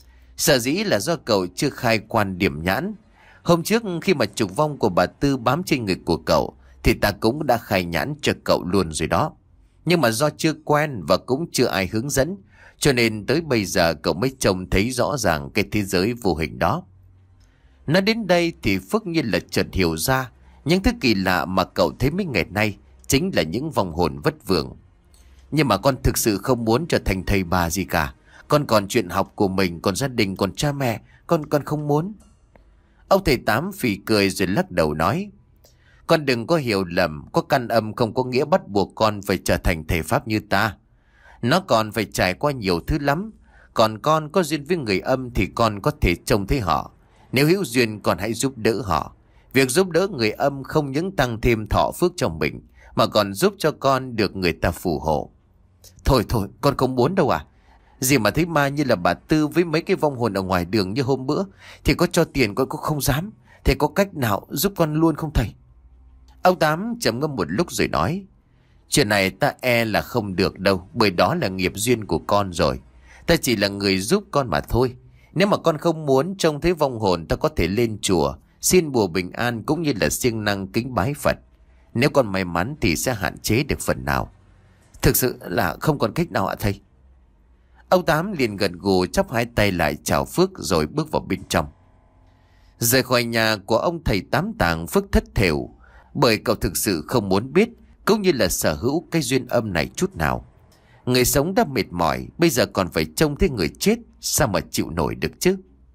Sở dĩ là do cậu chưa khai quan điểm nhãn. Hôm trước khi mà trục vong của bà Tư bám trên người của cậu thì ta cũng đã khai nhãn cho cậu luôn rồi đó. Nhưng mà do chưa quen và cũng chưa ai hướng dẫn, cho nên tới bây giờ cậu mới trông thấy rõ ràng cái thế giới vô hình đó. Nói đến đây thì Phước như là chợt hiểu ra, những thứ kỳ lạ mà cậu thấy mấy ngày nay chính là những vong hồn vất vưởng. Nhưng mà con thực sự không muốn trở thành thầy bà gì cả. Con còn chuyện học của mình, còn gia đình, còn cha mẹ. Con con không muốn. Ông thầy Tám phì cười rồi lắc đầu nói: Con đừng có hiểu lầm. Có căn âm không có nghĩa bắt buộc con phải trở thành thầy pháp như ta. Nó còn phải trải qua nhiều thứ lắm. Còn con có duyên với người âm thì con có thể trông thấy họ. Nếu hữu duyên con hãy giúp đỡ họ. Việc giúp đỡ người âm không những tăng thêm thọ phước cho mình, mà còn giúp cho con được người ta phù hộ. Thôi thôi, con không muốn đâu à. Gì mà thấy ma như là bà Tư với mấy cái vong hồn ở ngoài đường như hôm bữa thì có cho tiền con cũng không dám. Thế có cách nào giúp con luôn không thầy? Ông Tám trầm ngâm một lúc rồi nói: Chuyện này ta e là không được đâu, bởi đó là nghiệp duyên của con rồi. Ta chỉ là người giúp con mà thôi. Nếu mà con không muốn trông thấy vong hồn, ta có thể lên chùa xin bùa bình an cũng như là siêng năng kính bái Phật. Nếu con may mắn thì sẽ hạn chế được phần nào. Thực sự là không còn cách nào ạ thầy. Ông Tám liền gật gù chắp hai tay lại chào Phước rồi bước vào bên trong. Rời khỏi nhà của ông thầy Tám Tàng, Phước thất thểu, bởi cậu thực sự không muốn biết cũng như là sở hữu cái duyên âm này chút nào. Người sống đã mệt mỏi, bây giờ còn phải trông thấy người chết, sao mà chịu nổi được chứ?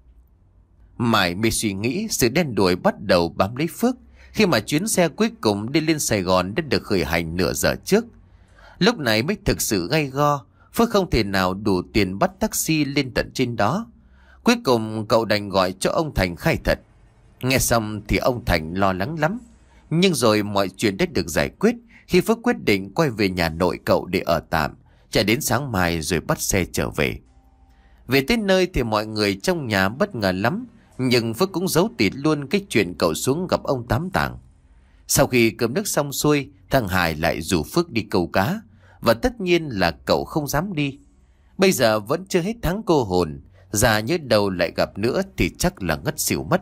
Mãi mê suy nghĩ, sự đen đuổi bắt đầu bám lấy Phước khi mà chuyến xe cuối cùng đi lên Sài Gòn đã được khởi hành nửa giờ trước. Lúc này mới thực sự gay go. Phước không thể nào đủ tiền bắt taxi lên tận trên đó. Cuối cùng cậu đành gọi cho ông Thành khai thật. Nghe xong thì ông Thành lo lắng lắm. Nhưng rồi mọi chuyện đã được giải quyết khi Phước quyết định quay về nhà nội cậu để ở tạm, chạy đến sáng mai rồi bắt xe trở về. Về tới nơi thì mọi người trong nhà bất ngờ lắm, nhưng Phước cũng giấu tịt luôn cái chuyện cậu xuống gặp ông Tám Tàng. Sau khi cơm nước xong xuôi, thằng Hải lại rủ Phước đi câu cá, và tất nhiên là cậu không dám đi. Bây giờ vẫn chưa hết tháng cô hồn, già nhớ đầu lại gặp nữa thì chắc là ngất xỉu mất.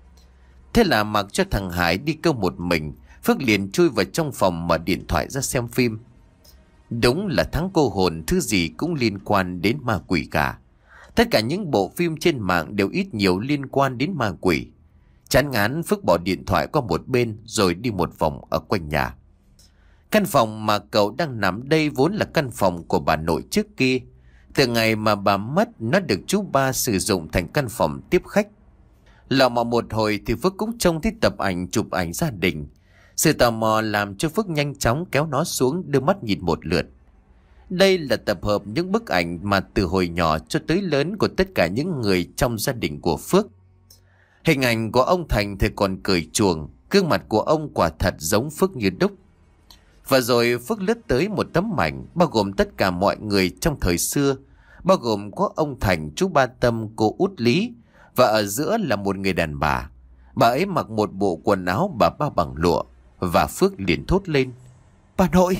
Thế là mặc cho thằng Hải đi câu một mình, Phước liền chui vào trong phòng mở điện thoại ra xem phim. Đúng là tháng cô hồn thứ gì cũng liên quan đến ma quỷ cả. Tất cả những bộ phim trên mạng đều ít nhiều liên quan đến ma quỷ. Chán ngán, Phước bỏ điện thoại qua một bên rồi đi một vòng ở quanh nhà. Căn phòng mà cậu đang nằm đây vốn là căn phòng của bà nội trước kia. Từ ngày mà bà mất, nó được chú ba sử dụng thành căn phòng tiếp khách. Lọ mọ một hồi thì Phước cũng trông thấy tập ảnh chụp ảnh gia đình. Sự tò mò làm cho Phước nhanh chóng kéo nó xuống đưa mắt nhìn một lượt. Đây là tập hợp những bức ảnh mà từ hồi nhỏ cho tới lớn của tất cả những người trong gia đình của Phước. Hình ảnh của ông Thành thì còn cười chuồng, gương mặt của ông quả thật giống Phước như đúc. Và rồi Phước lướt tới một tấm ảnh bao gồm tất cả mọi người trong thời xưa, bao gồm có ông Thành, chú Ba Tâm, cô Út Lý, và ở giữa là một người đàn bà. Bà ấy mặc một bộ quần áo bà ba bằng lụa, và Phước liền thốt lên: Bà nội!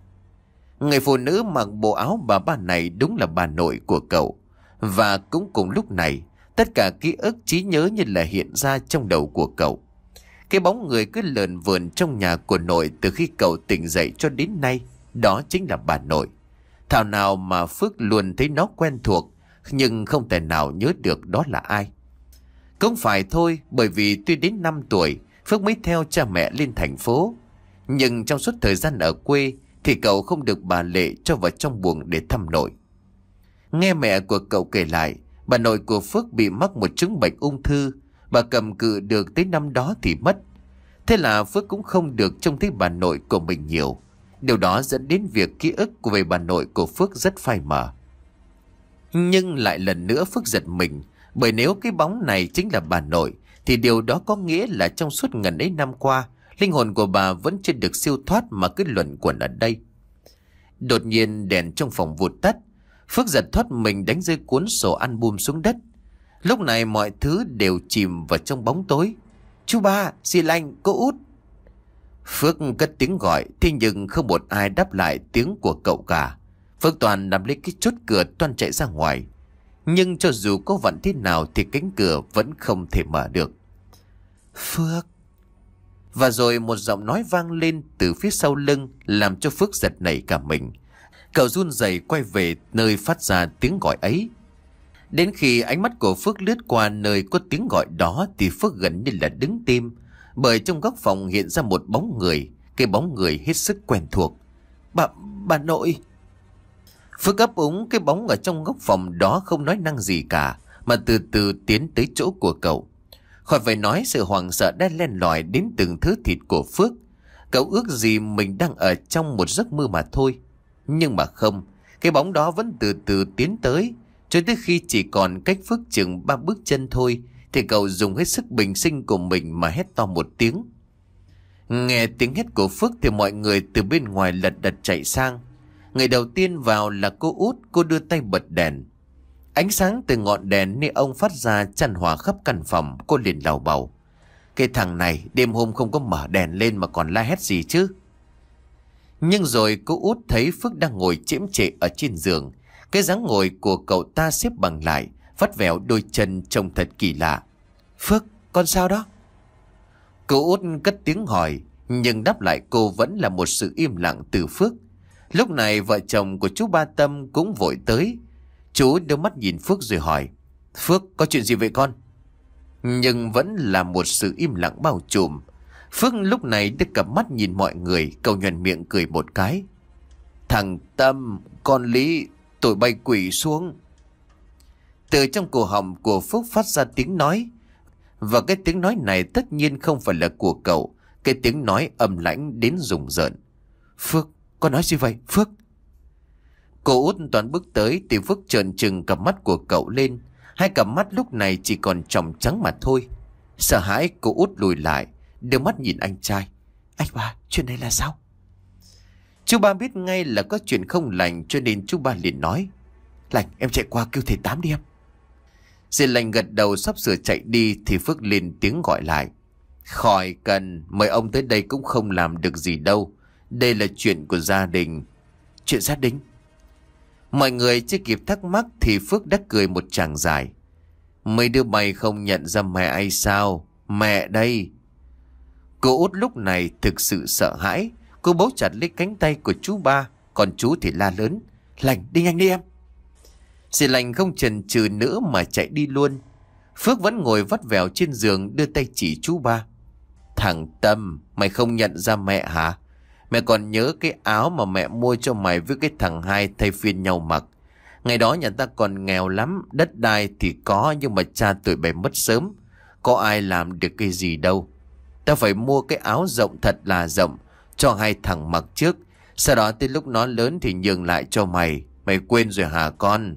Người phụ nữ mặc bộ áo bà ba này đúng là bà nội của cậu. Và cũng cùng lúc này, tất cả ký ức trí nhớ như là hiện ra trong đầu của cậu. Cái bóng người cứ lờn vờn trong nhà của nội từ khi cậu tỉnh dậy cho đến nay, đó chính là bà nội. Thảo nào mà Phước luôn thấy nó quen thuộc, nhưng không thể nào nhớ được đó là ai. Cũng phải thôi, bởi vì tuy đến năm tuổi, Phước mới theo cha mẹ lên thành phố. Nhưng trong suốt thời gian ở quê thì cậu không được bà Lệ cho vào trong buồng để thăm nội. Nghe mẹ của cậu kể lại, bà nội của Phước bị mắc một chứng bệnh ung thư. Bà cầm cự được tới năm đó thì mất. Thế là Phước cũng không được trông thấy bà nội của mình nhiều. Điều đó dẫn đến việc ký ức về bà nội của Phước rất phai mờ. Nhưng lại lần nữa Phước giật mình, bởi nếu cái bóng này chính là bà nội thì điều đó có nghĩa là trong suốt ngần ấy năm qua, linh hồn của bà vẫn chưa được siêu thoát mà cứ luẩn quẩn ở đây. Đột nhiên đèn trong phòng vụt tắt. Phước giật thoát mình đánh rơi cuốn sổ album xuống đất. Lúc này mọi thứ đều chìm vào trong bóng tối. Chú ba, dì Lành, cô Út. Phước cất tiếng gọi, thế nhưng không một ai đáp lại tiếng của cậu cả. Phước toàn nằm lấy cái chốt cửa toan chạy ra ngoài. Nhưng cho dù có vặn thế nào thì cánh cửa vẫn không thể mở được. Phước. Và rồi một giọng nói vang lên từ phía sau lưng, làm cho Phước giật nảy cả mình. Cậu run rẩy quay về nơi phát ra tiếng gọi ấy. Đến khi ánh mắt của Phước lướt qua nơi có tiếng gọi đó thì Phước gần như là đứng tim, bởi trong góc phòng hiện ra một bóng người, cái bóng người hết sức quen thuộc. Bà, bà nội. Phước ấp úng cái bóng ở trong góc phòng đó không nói năng gì cả, mà từ từ tiến tới chỗ của cậu. Khỏi phải nói, sự hoảng sợ đã len lỏi đến từng thứ thịt của Phước. Cậu ước gì mình đang ở trong một giấc mơ mà thôi. Nhưng mà không, cái bóng đó vẫn từ từ tiến tới, cho tới khi chỉ còn cách Phước chừng ba bước chân thôi thì cậu dùng hết sức bình sinh của mình mà hét to một tiếng. Nghe tiếng hét của Phước thì mọi người từ bên ngoài lật đật chạy sang. Người đầu tiên vào là cô Út. Cô đưa tay bật đèn. Ánh sáng từ ngọn đèn nơi ông phát ra chan hòa khắp căn phòng. Cô liền lầu bầu: cái thằng này đêm hôm không có mở đèn lên mà còn la hét gì chứ. Nhưng rồi cô Út thấy Phước đang ngồi chễm chệ ở trên giường. Cái dáng ngồi của cậu ta xếp bằng lại, vắt vẻo đôi chân trông thật kỳ lạ. Phước, con sao đó? Cô Út cất tiếng hỏi, nhưng đáp lại cô vẫn là một sự im lặng từ Phước. Lúc này vợ chồng của chú Ba Tâm cũng vội tới. Chú đưa mắt nhìn Phước rồi hỏi: Phước, có chuyện gì vậy con? Nhưng vẫn là một sự im lặng bao trùm. Phước lúc này đưa cặp mắt nhìn mọi người, cậu nhoẻn miệng cười một cái: thằng Tâm, con Lý, tôi bay quỷ xuống. Từ trong cổ họng của Phước phát ra tiếng nói. Và cái tiếng nói này tất nhiên không phải là của cậu. Cái tiếng nói âm lãnh đến rùng rợn. Phước, con nói gì vậy Phước? Cô Út toàn bước tới thì Phước trợn trừng cặp mắt của cậu lên. Hai cặp mắt lúc này chỉ còn tròng trắng mà thôi. Sợ hãi, cô Út lùi lại, đưa mắt nhìn anh trai: anh ba, chuyện này là sao? Chú Ba biết ngay là có chuyện không lành, cho nên chú Ba liền nói: Lành, em chạy qua kêu thầy Tám đi em. Dì Lành gật đầu sắp sửa chạy đi thì Phước lên tiếng gọi lại: khỏi cần, mời ông tới đây cũng không làm được gì đâu. Đây là chuyện của gia đình. Chuyện gia đình? Mọi người chưa kịp thắc mắc thì Phước đã cười một tràng dài: mấy đứa mày không nhận ra mẹ ai sao? Mẹ đây. Cô Út lúc này thực sự sợ hãi. Cô bấu chặt lấy cánh tay của chú Ba, còn chú thì la lớn: Lành, đi nhanh đi em. Dì Lành không chần chừ nữa mà chạy đi luôn. Phước vẫn ngồi vắt vẻo trên giường, đưa tay chỉ chú Ba: thằng Tâm, mày không nhận ra mẹ hả? Mẹ còn nhớ cái áo mà mẹ mua cho mày với cái thằng Hai thay phiên nhau mặc. Ngày đó nhà ta còn nghèo lắm, đất đai thì có nhưng mà cha tụi bay mất sớm. Có ai làm được cái gì đâu. Ta phải mua cái áo rộng thật là rộng cho hai thằng mặc trước. Sau đó tới lúc nó lớn thì nhường lại cho mày. Mày quên rồi hả con?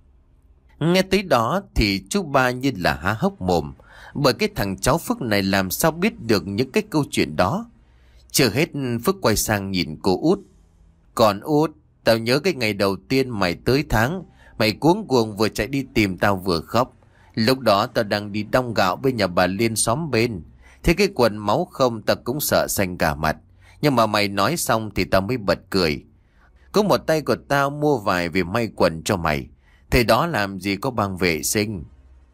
Nghe tới đó thì chú Ba như là há hốc mồm. Bởi cái thằng cháu Phước này làm sao biết được những cái câu chuyện đó. Chưa hết, Phước quay sang nhìn cô Út: còn Út, tao nhớ cái ngày đầu tiên mày tới tháng, mày cuống cuồng vừa chạy đi tìm tao vừa khóc. Lúc đó tao đang đi đong gạo bên nhà bà Liên xóm bên. Thế cái quần máu không tao cũng sợ xanh cả mặt. Nhưng mà mày nói xong thì tao mới bật cười. Có một tay của tao mua vải về may quần cho mày. Thế đó làm gì có băng vệ sinh.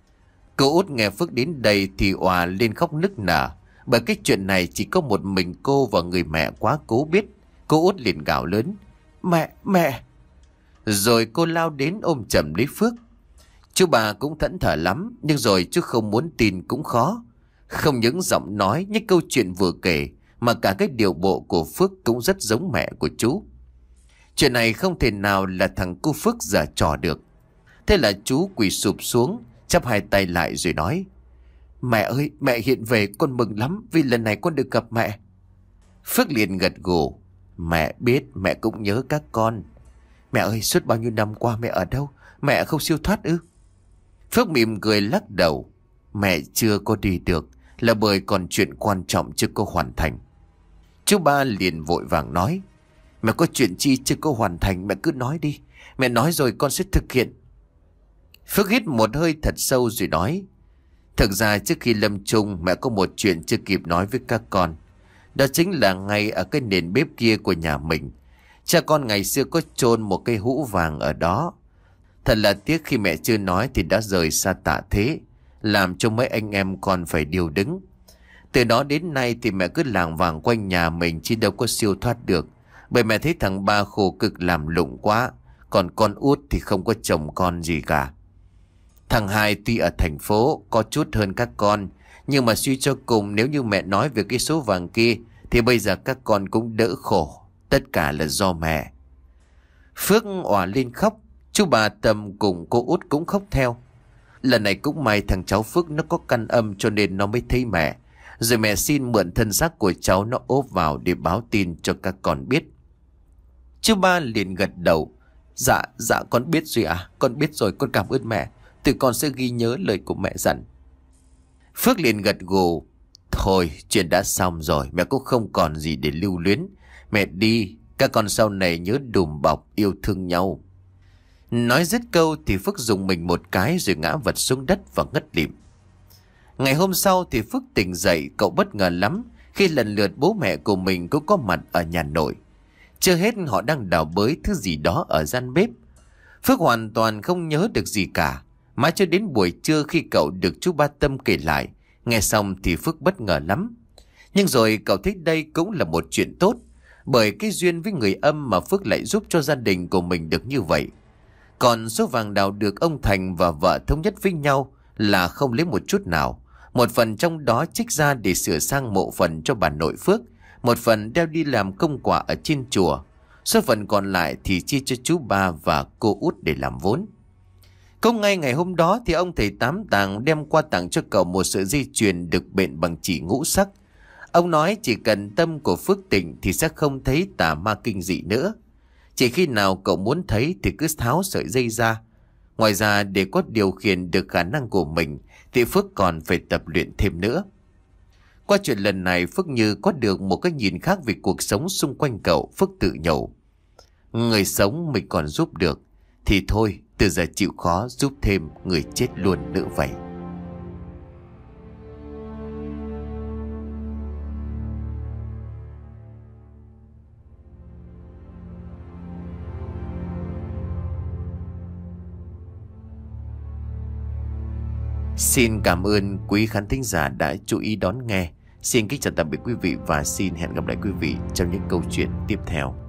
Cô Út nghe Phước đến đây thì òa lên khóc nức nở. Bởi cái chuyện này chỉ có một mình cô và người mẹ quá cố biết. Cô Út liền gào lớn: Mẹ, mẹ. Rồi cô lao đến ôm chầm lấy Phước. Chú Ba cũng thẫn thờ lắm, nhưng rồi chú không muốn tin cũng khó. Không những giọng nói, những câu chuyện vừa kể, mà cả cái điều bộ của Phước cũng rất giống mẹ của chú. Chuyện này không thể nào là thằng cu Phước giở trò được. Thế là chú quỳ sụp xuống, chắp hai tay lại rồi nói: Mẹ ơi, mẹ hiện về con mừng lắm vì lần này con được gặp mẹ. Phước liền gật gù. Mẹ biết, mẹ cũng nhớ các con. Mẹ ơi, suốt bao nhiêu năm qua mẹ ở đâu? Mẹ không siêu thoát ư? Phước mỉm cười lắc đầu. Mẹ chưa có đi được là bởi còn chuyện quan trọng chưa có hoàn thành. Chú ba liền vội vàng nói. Mẹ có chuyện chi chưa có hoàn thành, mẹ cứ nói đi. Mẹ nói rồi con sẽ thực hiện. Phước hít một hơi thật sâu rồi nói. Thực ra trước khi lâm chung, mẹ có một chuyện chưa kịp nói với các con. Đó chính là ngay ở cái nền bếp kia của nhà mình, cha con ngày xưa có chôn một cây hũ vàng ở đó. Thật là tiếc khi mẹ chưa nói thì đã rời xa tạ thế, làm cho mấy anh em con phải điêu đứng. Từ đó đến nay thì mẹ cứ lảng vảng quanh nhà mình chứ đâu có siêu thoát được. Bởi mẹ thấy thằng ba khổ cực làm lụng quá, còn con út thì không có chồng con gì cả. Thằng hai tuy ở thành phố có chút hơn các con, nhưng mà suy cho cùng nếu như mẹ nói về cái số vàng kia thì bây giờ các con cũng đỡ khổ. Tất cả là do mẹ. Phước òa lên khóc. Chú bà Tâm cùng cô út cũng khóc theo. Lần này cũng may thằng cháu Phước nó có căn âm cho nên nó mới thấy mẹ. Rồi mẹ xin mượn thân xác của cháu nó ốp vào để báo tin cho các con biết. Chú ba liền gật đầu. Dạ, dạ con biết rồi à. Con biết rồi, con cảm ơn mẹ. Từ con sẽ ghi nhớ lời của mẹ dặn. Phước liền gật gù. Thôi, chuyện đã xong rồi, mẹ cũng không còn gì để lưu luyến. Mẹ đi, các con sau này nhớ đùm bọc yêu thương nhau. Nói dứt câu thì Phước dùng mình một cái rồi ngã vật xuống đất và ngất lịm. Ngày hôm sau thì Phước tỉnh dậy, cậu bất ngờ lắm khi lần lượt bố mẹ của mình cũng có mặt ở nhà nội. Chưa hết họ đang đào bới thứ gì đó ở gian bếp. Phước hoàn toàn không nhớ được gì cả. Mãi cho đến buổi trưa khi cậu được chú Ba Tâm kể lại, nghe xong thì Phước bất ngờ lắm. Nhưng rồi cậu thấy đây cũng là một chuyện tốt, bởi cái duyên với người âm mà Phước lại giúp cho gia đình của mình được như vậy. Còn số vàng đào được ông Thành và vợ thống nhất với nhau là không lấy một chút nào. Một phần trong đó trích ra để sửa sang mộ phần cho bà nội Phước, một phần đeo đi làm công quả ở trên chùa. Số phần còn lại thì chia cho chú Ba và cô út để làm vốn. Cũng ngay ngày hôm đó thì ông thầy Tám Tàng đem qua tặng cho cậu một sợi dây chuyền được bện bằng chỉ ngũ sắc. Ông nói chỉ cần tâm của Phước tỉnh thì sẽ không thấy tà ma kinh dị nữa. Chỉ khi nào cậu muốn thấy thì cứ tháo sợi dây ra. Ngoài ra để có điều khiển được khả năng của mình thì Phước còn phải tập luyện thêm nữa. Qua chuyện lần này Phước như có được một cái nhìn khác về cuộc sống xung quanh cậu. Phước tự nhủ, người sống mình còn giúp được thì thôi, từ giờ chịu khó giúp thêm người chết luôn nữa vậy. Xin cảm ơn quý khán thính giả đã chú ý đón nghe. Xin kính chào tạm biệt quý vị và xin hẹn gặp lại quý vị trong những câu chuyện tiếp theo.